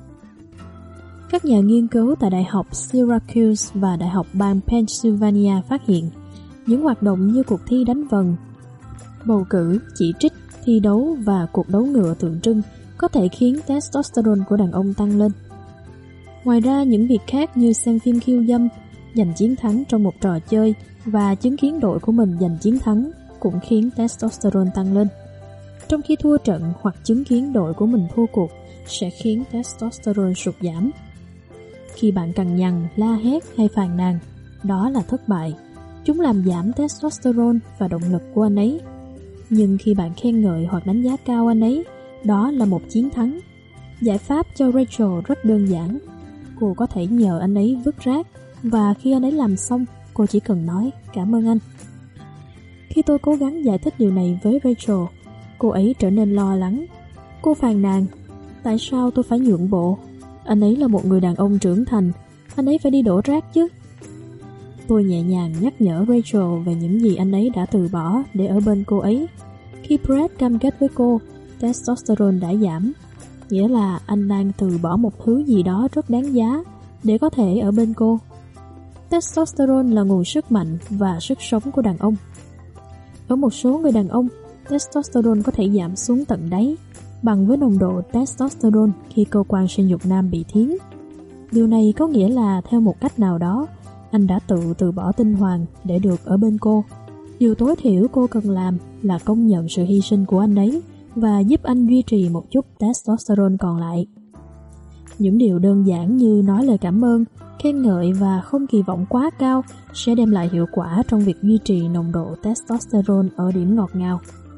Các nhà nghiên cứu tại Đại học Syracuse và Đại học bang Pennsylvania phát hiện những hoạt động như cuộc thi đánh vần, bầu cử, chỉ trích, thi đấu và cuộc đấu ngựa tượng trưng có thể khiến testosterone của đàn ông tăng lên. Ngoài ra, những việc khác như xem phim khiêu dâm, giành chiến thắng trong một trò chơi và chứng kiến đội của mình giành chiến thắng cũng khiến testosterone tăng lên. Trong khi thua trận hoặc chứng kiến đội của mình thua cuộc sẽ khiến testosterone sụt giảm. Khi bạn cằn nhằn, la hét hay phàn nàn, đó là thất bại. Chúng làm giảm testosterone và động lực của anh ấy. Nhưng khi bạn khen ngợi hoặc đánh giá cao anh ấy, đó là một chiến thắng. Giải pháp cho Rachel rất đơn giản. Cô có thể nhờ anh ấy vứt rác, và khi anh ấy làm xong, cô chỉ cần nói cảm ơn anh. Khi tôi cố gắng giải thích điều này với Rachel, cô ấy trở nên lo lắng. Cô phàn nàn, tại sao tôi phải nhượng bộ? Anh ấy là một người đàn ông trưởng thành, anh ấy phải đi đổ rác chứ. Tôi nhẹ nhàng nhắc nhở Rachel về những gì anh ấy đã từ bỏ để ở bên cô ấy. Khi Brett cam kết với cô, testosterone đã giảm, nghĩa là anh đang từ bỏ một thứ gì đó rất đáng giá để có thể ở bên cô. Testosterone là nguồn sức mạnh và sức sống của đàn ông. Ở một số người đàn ông, testosterone có thể giảm xuống tận đáy, bằng với nồng độ testosterone khi cơ quan sinh dục nam bị thiến. Điều này có nghĩa là theo một cách nào đó, anh đã từ bỏ tinh hoàn để được ở bên cô. Điều tối thiểu cô cần làm là công nhận sự hy sinh của anh ấy và giúp anh duy trì một chút testosterone còn lại. Những điều đơn giản như nói lời cảm ơn, khen ngợi và không kỳ vọng quá cao sẽ đem lại hiệu quả trong việc duy trì nồng độ testosterone ở điểm ngọt ngào.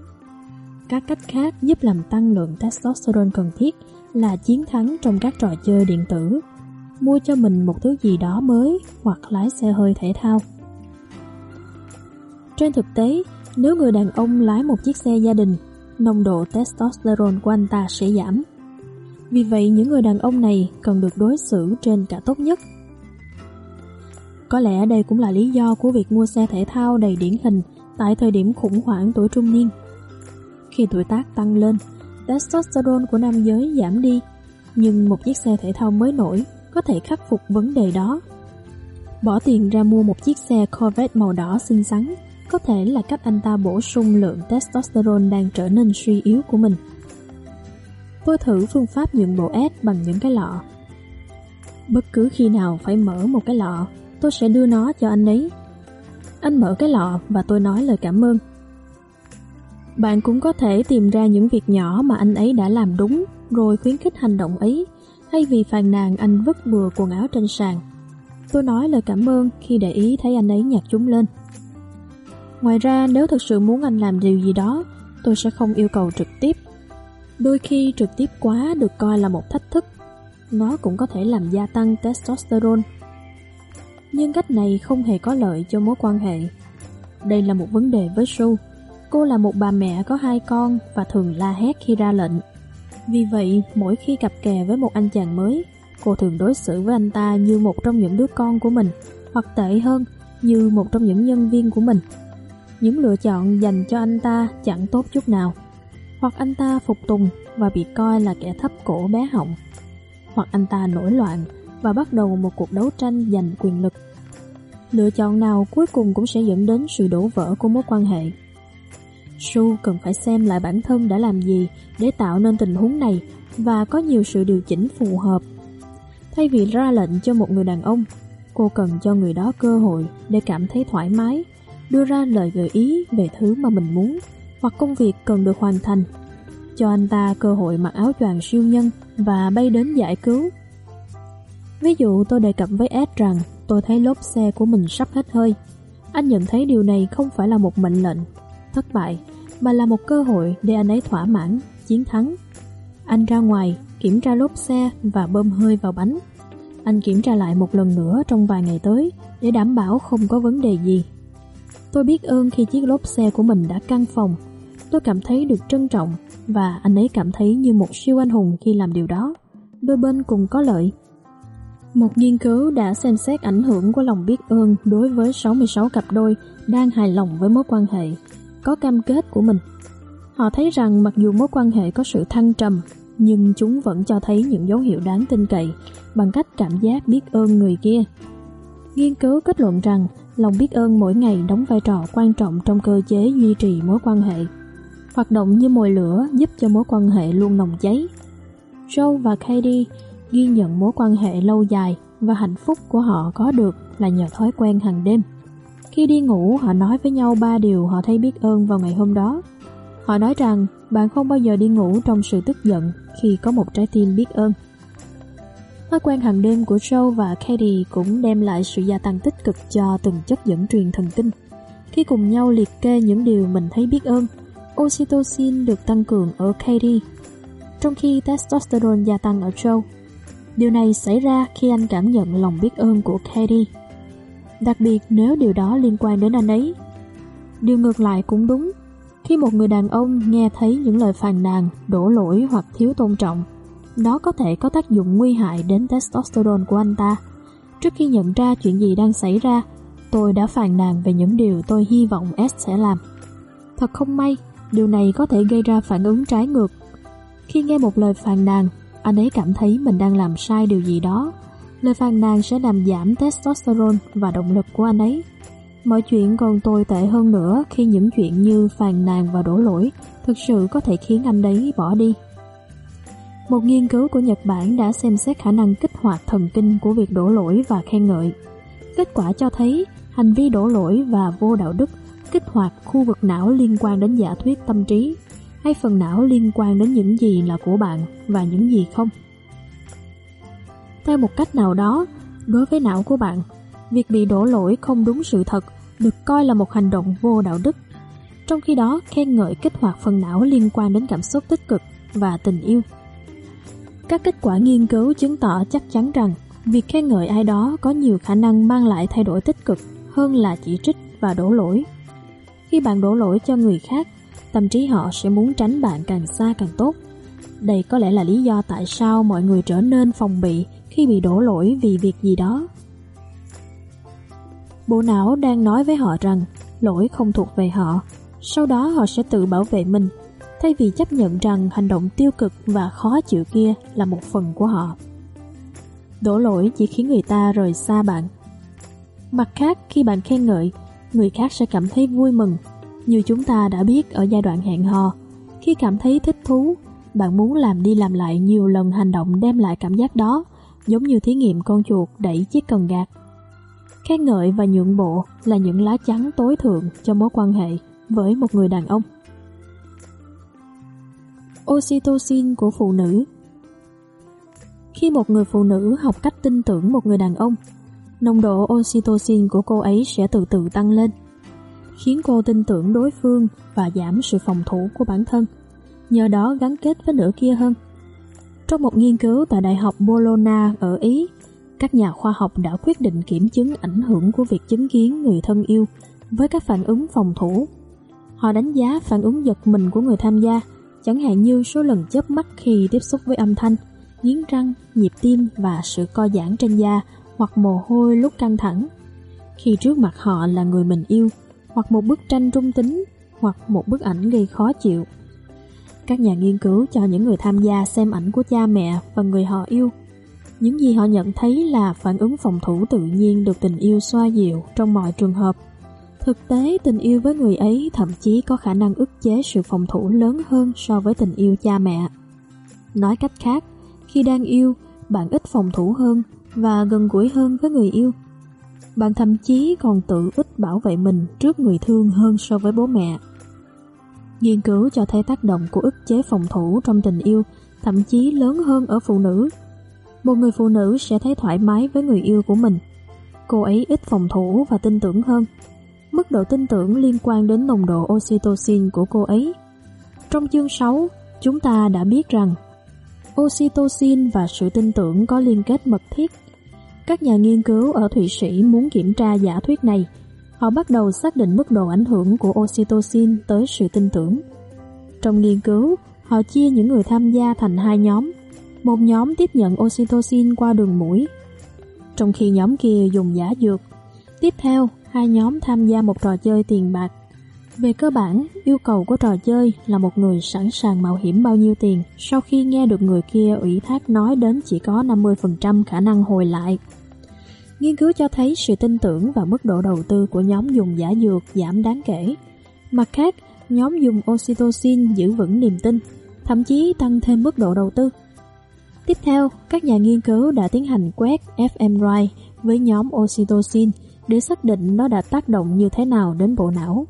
Các cách khác giúp làm tăng lượng testosterone cần thiết là chiến thắng trong các trò chơi điện tử, mua cho mình một thứ gì đó mới hoặc lái xe hơi thể thao. Trên thực tế, nếu người đàn ông lái một chiếc xe gia đình, nồng độ testosterone của anh ta sẽ giảm. Vì vậy, những người đàn ông này cần được đối xử trên cả tốt nhất. Có lẽ đây cũng là lý do của việc mua xe thể thao đầy điển hình tại thời điểm khủng hoảng tuổi trung niên. Khi tuổi tác tăng lên, testosterone của nam giới giảm đi, nhưng một chiếc xe thể thao mới nổi có thể khắc phục vấn đề đó. Bỏ tiền ra mua một chiếc xe Corvette màu đỏ xinh xắn có thể là cách anh ta bổ sung lượng testosterone đang trở nên suy yếu của mình. Tôi thử phương pháp nhượng bộ S bằng những cái lọ. Bất cứ khi nào phải mở một cái lọ, tôi sẽ đưa nó cho anh ấy. Anh mở cái lọ và tôi nói lời cảm ơn. Bạn cũng có thể tìm ra những việc nhỏ mà anh ấy đã làm đúng, rồi khuyến khích hành động ấy, thay vì phàn nàn anh vứt bừa quần áo trên sàn. Tôi nói lời cảm ơn khi để ý thấy anh ấy nhặt chúng lên. Ngoài ra, nếu thực sự muốn anh làm điều gì đó, tôi sẽ không yêu cầu trực tiếp. Đôi khi trực tiếp quá được coi là một thách thức. Nó cũng có thể làm gia tăng testosterone. Nhưng cách này không hề có lợi cho mối quan hệ. Đây là một vấn đề với Sue. Cô là một bà mẹ có 2 con và thường la hét khi ra lệnh. Vì vậy, mỗi khi cặp kè với một anh chàng mới, cô thường đối xử với anh ta như một trong những đứa con của mình, hoặc tệ hơn, như một trong những nhân viên của mình. Những lựa chọn dành cho anh ta chẳng tốt chút nào. Hoặc anh ta phục tùng và bị coi là kẻ thấp cổ bé họng, hoặc anh ta nổi loạn và bắt đầu một cuộc đấu tranh giành quyền lực. Lựa chọn nào cuối cùng cũng sẽ dẫn đến sự đổ vỡ của mối quan hệ. Sue cần phải xem lại bản thân đã làm gì để tạo nên tình huống này và có nhiều sự điều chỉnh phù hợp. Thay vì ra lệnh cho một người đàn ông, cô cần cho người đó cơ hội để cảm thấy thoải mái, đưa ra lời gợi ý về thứ mà mình muốn hoặc công việc cần được hoàn thành. Cho anh ta cơ hội mặc áo choàng siêu nhân và bay đến giải cứu. Ví dụ tôi đề cập với Ed rằng tôi thấy lốp xe của mình sắp hết hơi. Anh nhận thấy điều này không phải là một mệnh lệnh thất bại, mà là một cơ hội để anh ấy thỏa mãn, chiến thắng. Anh ra ngoài, kiểm tra lốp xe và bơm hơi vào bánh. Anh kiểm tra lại một lần nữa trong vài ngày tới để đảm bảo không có vấn đề gì. Tôi biết ơn khi chiếc lốp xe của mình đã căn phòng. Tôi cảm thấy được trân trọng và anh ấy cảm thấy như một siêu anh hùng khi làm điều đó. Đôi bên cùng có lợi. Một nghiên cứu đã xem xét ảnh hưởng của lòng biết ơn đối với 66 cặp đôi đang hài lòng với mối quan hệ, có cam kết của mình. Họ thấy rằng mặc dù mối quan hệ có sự thăng trầm, nhưng chúng vẫn cho thấy những dấu hiệu đáng tin cậy bằng cách cảm giác biết ơn người kia. Nghiên cứu kết luận rằng lòng biết ơn mỗi ngày đóng vai trò quan trọng trong cơ chế duy trì mối quan hệ, hoạt động như mồi lửa giúp cho mối quan hệ luôn nồng cháy. Joe và Katie ghi nhận mối quan hệ lâu dài và hạnh phúc của họ có được là nhờ thói quen hàng đêm. Khi đi ngủ, họ nói với nhau 3 điều họ thấy biết ơn vào ngày hôm đó. Họ nói rằng bạn không bao giờ đi ngủ trong sự tức giận khi có một trái tim biết ơn. Thói quen hàng đêm của Joe và Katie cũng đem lại sự gia tăng tích cực cho từng chất dẫn truyền thần kinh. Khi cùng nhau liệt kê những điều mình thấy biết ơn, oxytocin được tăng cường ở Katie, trong khi testosterone gia tăng ở Joe. Điều này xảy ra khi anh cảm nhận lòng biết ơn của Katie, đặc biệt nếu điều đó liên quan đến anh ấy. Điều ngược lại cũng đúng. Khi một người đàn ông nghe thấy những lời phàn nàn, đổ lỗi hoặc thiếu tôn trọng, nó có thể có tác dụng nguy hại đến testosterone của anh ta. Trước khi nhận ra chuyện gì đang xảy ra, tôi đã phàn nàn về những điều tôi hy vọng S sẽ làm. Thật không may, điều này có thể gây ra phản ứng trái ngược. Khi nghe một lời phàn nàn, anh ấy cảm thấy mình đang làm sai điều gì đó. Lời phàn nàn sẽ làm giảm testosterone và động lực của anh ấy. Mọi chuyện còn tồi tệ hơn nữa khi những chuyện như phàn nàn và đổ lỗi thực sự có thể khiến anh ấy bỏ đi. Một nghiên cứu của Nhật Bản đã xem xét khả năng kích hoạt thần kinh của việc đổ lỗi và khen ngợi. Kết quả cho thấy hành vi đổ lỗi và vô đạo đức kích hoạt khu vực não liên quan đến giả thuyết tâm trí, hay phần não liên quan đến những gì là của bạn và những gì không. Theo một cách nào đó, đối với não của bạn, việc bị đổ lỗi không đúng sự thật được coi là một hành động vô đạo đức. Trong khi đó, khen ngợi kích hoạt phần não liên quan đến cảm xúc tích cực và tình yêu. Các kết quả nghiên cứu chứng tỏ chắc chắn rằng việc khen ngợi ai đó có nhiều khả năng mang lại thay đổi tích cực hơn là chỉ trích và đổ lỗi. Khi bạn đổ lỗi cho người khác, tâm trí họ sẽ muốn tránh bạn càng xa càng tốt. Đây có lẽ là lý do tại sao mọi người trở nên phòng bị khi bị đổ lỗi vì việc gì đó. Bộ não đang nói với họ rằng lỗi không thuộc về họ, sau đó họ sẽ tự bảo vệ mình, thay vì chấp nhận rằng hành động tiêu cực và khó chịu kia là một phần của họ. Đổ lỗi chỉ khiến người ta rời xa bạn. Mặt khác, khi bạn khen ngợi, người khác sẽ cảm thấy vui mừng. Như chúng ta đã biết ở giai đoạn hẹn hò, khi cảm thấy thích thú, bạn muốn làm đi làm lại nhiều lần hành động đem lại cảm giác đó, giống như thí nghiệm con chuột đẩy chiếc cần gạt. Khen ngợi và nhượng bộ là những lá chắn tối thượng cho mối quan hệ với một người đàn ông. Oxytocin của phụ nữ. Khi một người phụ nữ học cách tin tưởng một người đàn ông, nồng độ oxytocin của cô ấy sẽ từ từ tăng lên, khiến cô tin tưởng đối phương và giảm sự phòng thủ của bản thân, nhờ đó gắn kết với nửa kia hơn. Trong một nghiên cứu tại Đại học Bologna ở Ý, các nhà khoa học đã quyết định kiểm chứng ảnh hưởng của việc chứng kiến người thân yêu với các phản ứng phòng thủ. Họ đánh giá phản ứng giật mình của người tham gia, chẳng hạn như số lần chớp mắt khi tiếp xúc với âm thanh, nghiến răng, nhịp tim và sự co giãn trên da hoặc mồ hôi lúc căng thẳng. Khi trước mặt họ là người mình yêu, hoặc một bức tranh trung tính, hoặc một bức ảnh gây khó chịu. Các nhà nghiên cứu cho những người tham gia xem ảnh của cha mẹ và người họ yêu. Những gì họ nhận thấy là phản ứng phòng thủ tự nhiên được tình yêu xoa dịu trong mọi trường hợp. Thực tế, tình yêu với người ấy thậm chí có khả năng ức chế sự phòng thủ lớn hơn so với tình yêu cha mẹ. Nói cách khác, khi đang yêu, bạn ít phòng thủ hơn và gần gũi hơn với người yêu. Bạn thậm chí còn tự ít bảo vệ mình trước người thương hơn so với bố mẹ. Nghiên cứu cho thấy tác động của ức chế phòng thủ trong tình yêu thậm chí lớn hơn ở phụ nữ. Một người phụ nữ sẽ thấy thoải mái với người yêu của mình. Cô ấy ít phòng thủ và tin tưởng hơn. Mức độ tin tưởng liên quan đến nồng độ oxytocin của cô ấy. Trong chương 6, chúng ta đã biết rằng oxytocin và sự tin tưởng có liên kết mật thiết. Các nhà nghiên cứu ở Thụy Sĩ muốn kiểm tra giả thuyết này. Họ bắt đầu xác định mức độ ảnh hưởng của oxytocin tới sự tin tưởng. Trong nghiên cứu, họ chia những người tham gia thành hai nhóm. Một nhóm tiếp nhận oxytocin qua đường mũi, trong khi nhóm kia dùng giả dược. Tiếp theo, hai nhóm tham gia một trò chơi tiền bạc. Về cơ bản, yêu cầu của trò chơi là một người sẵn sàng mạo hiểm bao nhiêu tiền sau khi nghe được người kia ủy thác nói đến chỉ có 50% khả năng hồi lại. Nghiên cứu cho thấy sự tin tưởng và mức độ đầu tư của nhóm dùng giả dược giảm đáng kể. Mặt khác, nhóm dùng oxytocin giữ vững niềm tin, thậm chí tăng thêm mức độ đầu tư. Tiếp theo, các nhà nghiên cứu đã tiến hành quét fMRI với nhóm oxytocin để xác định nó đã tác động như thế nào đến bộ não.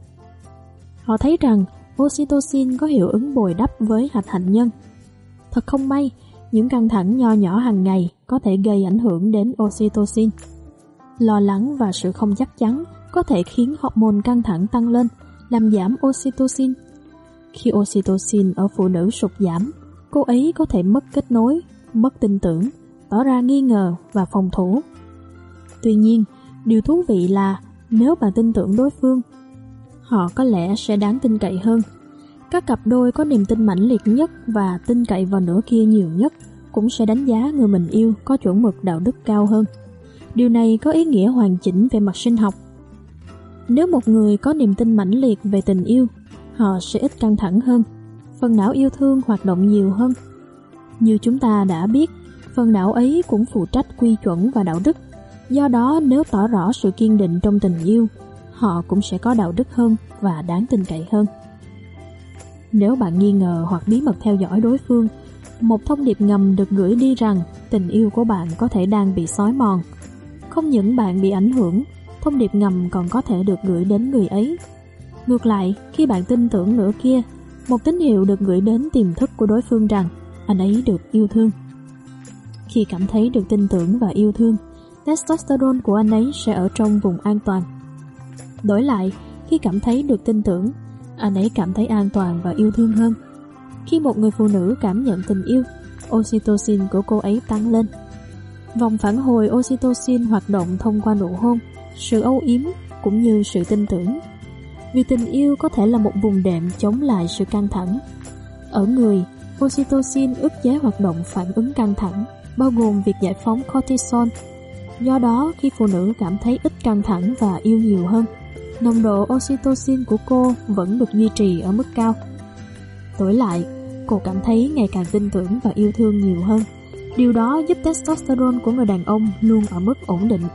Họ thấy rằng oxytocin có hiệu ứng bồi đắp với hạch hạnh nhân. Thật không may, những căng thẳng nho nhỏ hàng ngày có thể gây ảnh hưởng đến oxytocin. Lo lắng và sự không chắc chắn có thể khiến hormone căng thẳng tăng lên, làm giảm oxytocin. Khi oxytocin ở phụ nữ sụt giảm, cô ấy có thể mất kết nối, mất tin tưởng, tỏ ra nghi ngờ và phòng thủ. Tuy nhiên, điều thú vị là nếu bạn tin tưởng đối phương, họ có lẽ sẽ đáng tin cậy hơn. Các cặp đôi có niềm tin mãnh liệt nhất và tin cậy vào nửa kia nhiều nhất cũng sẽ đánh giá người mình yêu có chuẩn mực đạo đức cao hơn. Điều này có ý nghĩa hoàn chỉnh về mặt sinh học. Nếu một người có niềm tin mãnh liệt về tình yêu, họ sẽ ít căng thẳng hơn, phần não yêu thương hoạt động nhiều hơn. Như chúng ta đã biết, phần não ấy cũng phụ trách quy chuẩn và đạo đức. Do đó, nếu tỏ rõ sự kiên định trong tình yêu, họ cũng sẽ có đạo đức hơn và đáng tin cậy hơn. Nếu bạn nghi ngờ hoặc bí mật theo dõi đối phương, một thông điệp ngầm được gửi đi rằng tình yêu của bạn có thể đang bị xói mòn. Không những bạn bị ảnh hưởng, thông điệp ngầm còn có thể được gửi đến người ấy. Ngược lại, khi bạn tin tưởng nửa kia, một tín hiệu được gửi đến tiềm thức của đối phương rằng anh ấy được yêu thương. Khi cảm thấy được tin tưởng và yêu thương, testosterone của anh ấy sẽ ở trong vùng an toàn. Đổi lại, khi cảm thấy được tin tưởng, anh ấy cảm thấy an toàn và yêu thương hơn. Khi một người phụ nữ cảm nhận tình yêu, oxytocin của cô ấy tăng lên. Vòng phản hồi oxytocin hoạt động thông qua nụ hôn, sự âu yếm cũng như sự tin tưởng. Vì tình yêu có thể là một vùng đệm chống lại sự căng thẳng. Ở người, oxytocin ức chế hoạt động phản ứng căng thẳng, bao gồm việc giải phóng cortisol. Do đó, khi phụ nữ cảm thấy ít căng thẳng và yêu nhiều hơn, nồng độ oxytocin của cô vẫn được duy trì ở mức cao. Đổi lại, cô cảm thấy ngày càng tin tưởng và yêu thương nhiều hơn. Điều đó giúp testosterone của người đàn ông luôn ở mức ổn định.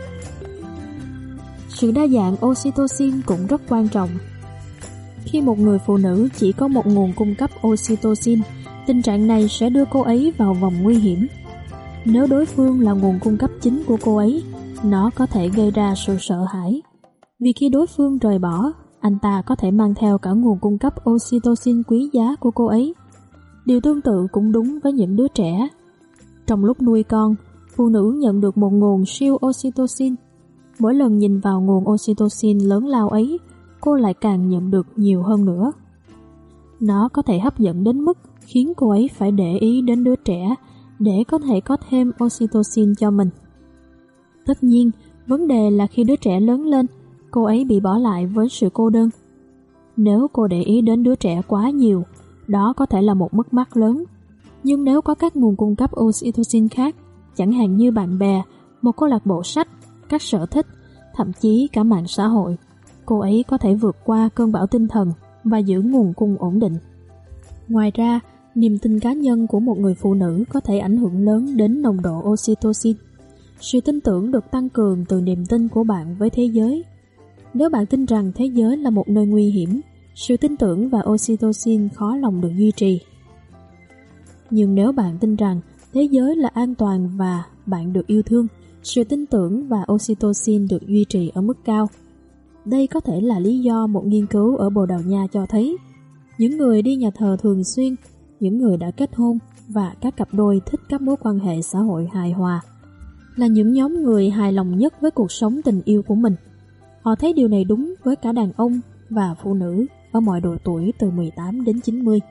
Sự đa dạng oxytocin cũng rất quan trọng. Khi một người phụ nữ chỉ có một nguồn cung cấp oxytocin, tình trạng này sẽ đưa cô ấy vào vòng nguy hiểm. Nếu đối phương là nguồn cung cấp chính của cô ấy, nó có thể gây ra sự sợ hãi. Vì khi đối phương rời bỏ, anh ta có thể mang theo cả nguồn cung cấp oxytocin quý giá của cô ấy. Điều tương tự cũng đúng với những đứa trẻ. Trong lúc nuôi con, phụ nữ nhận được một nguồn siêu oxytocin. Mỗi lần nhìn vào nguồn oxytocin lớn lao ấy, cô lại càng nhận được nhiều hơn nữa. Nó có thể hấp dẫn đến mức khiến cô ấy phải để ý đến đứa trẻ để có thể có thêm oxytocin cho mình. Tất nhiên, vấn đề là khi đứa trẻ lớn lên, cô ấy bị bỏ lại với sự cô đơn. Nếu cô để ý đến đứa trẻ quá nhiều, đó có thể là một mất mát lớn. Nhưng nếu có các nguồn cung cấp oxytocin khác, chẳng hạn như bạn bè, một câu lạc bộ sách, các sở thích, thậm chí cả mạng xã hội, cô ấy có thể vượt qua cơn bão tinh thần và giữ nguồn cung ổn định. Ngoài ra, niềm tin cá nhân của một người phụ nữ có thể ảnh hưởng lớn đến nồng độ oxytocin. Sự tin tưởng được tăng cường từ niềm tin của bạn với thế giới. Nếu bạn tin rằng thế giới là một nơi nguy hiểm, sự tin tưởng và oxytocin khó lòng được duy trì. Nhưng nếu bạn tin rằng thế giới là an toàn và bạn được yêu thương, sự tin tưởng và oxytocin được duy trì ở mức cao. Đây có thể là lý do một nghiên cứu ở Bồ Đào Nha cho thấy những người đi nhà thờ thường xuyên, những người đã kết hôn và các cặp đôi thích các mối quan hệ xã hội hài hòa là những nhóm người hài lòng nhất với cuộc sống tình yêu của mình. Họ thấy điều này đúng với cả đàn ông và phụ nữ ở mọi độ tuổi từ 18 đến 90.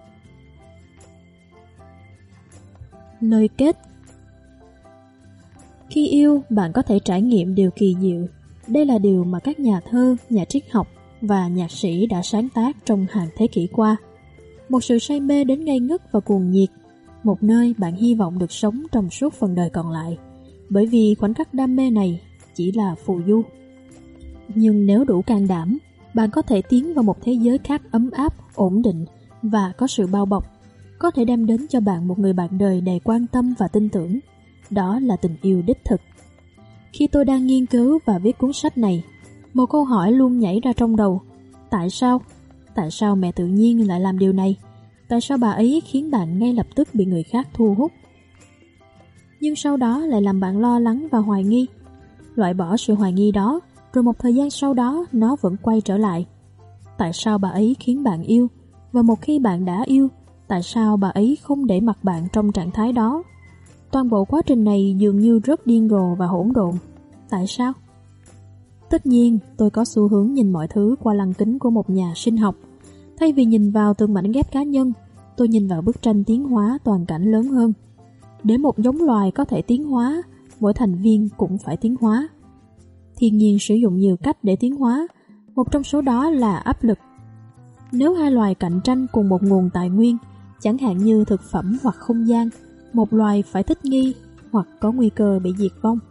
Lời kết. Khi yêu, bạn có thể trải nghiệm điều kỳ diệu. Đây là điều mà các nhà thơ, nhà triết học và nhạc sĩ đã sáng tác trong hàng thế kỷ qua. Một sự say mê đến ngây ngất và cuồng nhiệt, một nơi bạn hy vọng được sống trong suốt phần đời còn lại, bởi vì khoảnh khắc đam mê này chỉ là phù du. Nhưng nếu đủ can đảm, bạn có thể tiến vào một thế giới khác ấm áp, ổn định và có sự bao bọc, có thể đem đến cho bạn một người bạn đời đầy quan tâm và tin tưởng. Đó là tình yêu đích thực. Khi tôi đang nghiên cứu và viết cuốn sách này, một câu hỏi luôn nhảy ra trong đầu. Tại sao? Tại sao mẹ tự nhiên lại làm điều này? Tại sao bà ấy khiến bạn ngay lập tức bị người khác thu hút? Nhưng sau đó lại làm bạn lo lắng và hoài nghi. Loại bỏ sự hoài nghi đó, rồi một thời gian sau đó nó vẫn quay trở lại. Tại sao bà ấy khiến bạn yêu? Và một khi bạn đã yêu, tại sao bà ấy không để mặc bạn trong trạng thái đó? Toàn bộ quá trình này dường như rất điên rồ và hỗn độn. Tại sao? Tất nhiên, tôi có xu hướng nhìn mọi thứ qua lăng kính của một nhà sinh học. Thay vì nhìn vào từng mảnh ghép cá nhân, tôi nhìn vào bức tranh tiến hóa toàn cảnh lớn hơn. Để một giống loài có thể tiến hóa, mỗi thành viên cũng phải tiến hóa. Thiên nhiên sử dụng nhiều cách để tiến hóa, một trong số đó là áp lực. Nếu hai loài cạnh tranh cùng một nguồn tài nguyên, chẳng hạn như thực phẩm hoặc không gian, một loài phải thích nghi hoặc có nguy cơ bị diệt vong.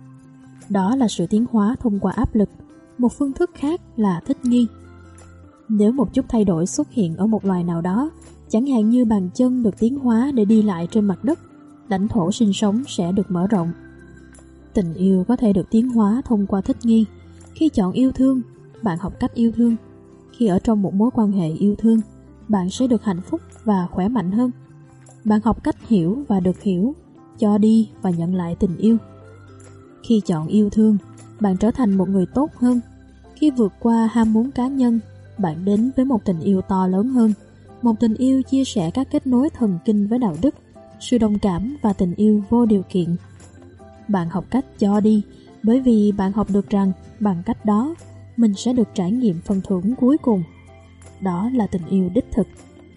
Đó là sự tiến hóa thông qua áp lực, một phương thức khác là thích nghi. Nếu một chút thay đổi xuất hiện ở một loài nào đó, chẳng hạn như bàn chân được tiến hóa để đi lại trên mặt đất, lãnh thổ sinh sống sẽ được mở rộng. Tình yêu có thể được tiến hóa thông qua thích nghi. Khi chọn yêu thương, bạn học cách yêu thương. Khi ở trong một mối quan hệ yêu thương, bạn sẽ được hạnh phúc và khỏe mạnh hơn. Bạn học cách hiểu và được hiểu, cho đi và nhận lại tình yêu. Khi chọn yêu thương, bạn trở thành một người tốt hơn. Khi vượt qua ham muốn cá nhân, bạn đến với một tình yêu to lớn hơn. Một tình yêu chia sẻ các kết nối thần kinh với đạo đức, sự đồng cảm và tình yêu vô điều kiện. Bạn học cách cho đi, bởi vì bạn học được rằng bằng cách đó, mình sẽ được trải nghiệm phần thưởng cuối cùng. Đó là tình yêu đích thực.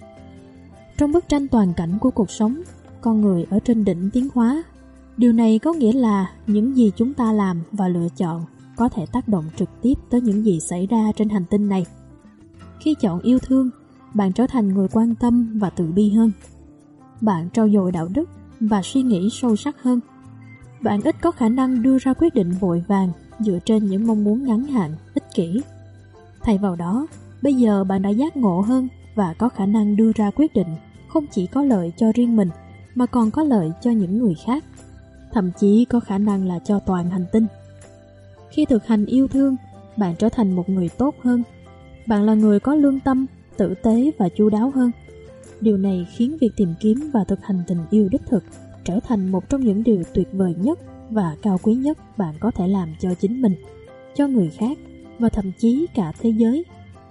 Trong bức tranh toàn cảnh của cuộc sống, con người ở trên đỉnh tiến hóa. Điều này có nghĩa là những gì chúng ta làm và lựa chọn có thể tác động trực tiếp tới những gì xảy ra trên hành tinh này. Khi chọn yêu thương, bạn trở thành người quan tâm và từ bi hơn. Bạn trau dồi đạo đức và suy nghĩ sâu sắc hơn. Bạn ít có khả năng đưa ra quyết định vội vàng dựa trên những mong muốn ngắn hạn, ích kỷ. Thay vào đó, bây giờ bạn đã giác ngộ hơn và có khả năng đưa ra quyết định không chỉ có lợi cho riêng mình mà còn có lợi cho những người khác, thậm chí có khả năng là cho toàn hành tinh. Khi thực hành yêu thương, bạn trở thành một người tốt hơn. Bạn là người có lương tâm, tử tế và chu đáo hơn. Điều này khiến việc tìm kiếm và thực hành tình yêu đích thực trở thành một trong những điều tuyệt vời nhất và cao quý nhất bạn có thể làm cho chính mình, cho người khác và thậm chí cả thế giới.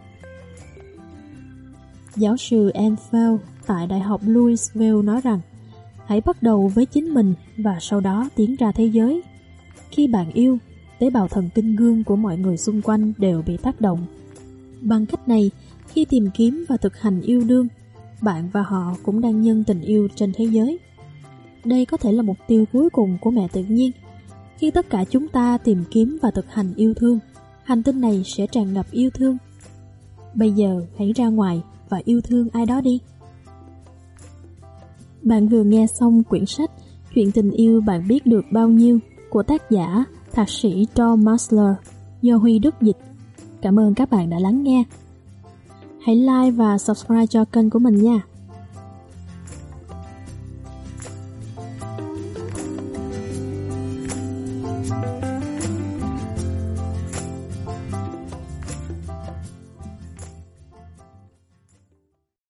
Giáo sư Anne Fell tại Đại học Louisville nói rằng, hãy bắt đầu với chính mình và sau đó tiến ra thế giới. Khi bạn yêu, tế bào thần kinh gương của mọi người xung quanh đều bị tác động. Bằng cách này, khi tìm kiếm và thực hành yêu đương, bạn và họ cũng đang nhân tình yêu trên thế giới. Đây có thể là mục tiêu cuối cùng của mẹ tự nhiên. Khi tất cả chúng ta tìm kiếm và thực hành yêu thương, hành tinh này sẽ tràn ngập yêu thương. Bây giờ hãy ra ngoài và yêu thương ai đó đi. Bạn vừa nghe xong quyển sách Chuyện tình yêu bạn biết được bao nhiêu của tác giả thạc sĩ Tom Masler do Huy Đức dịch. Cảm ơn các bạn đã lắng nghe. Hãy like và subscribe cho kênh của mình nha.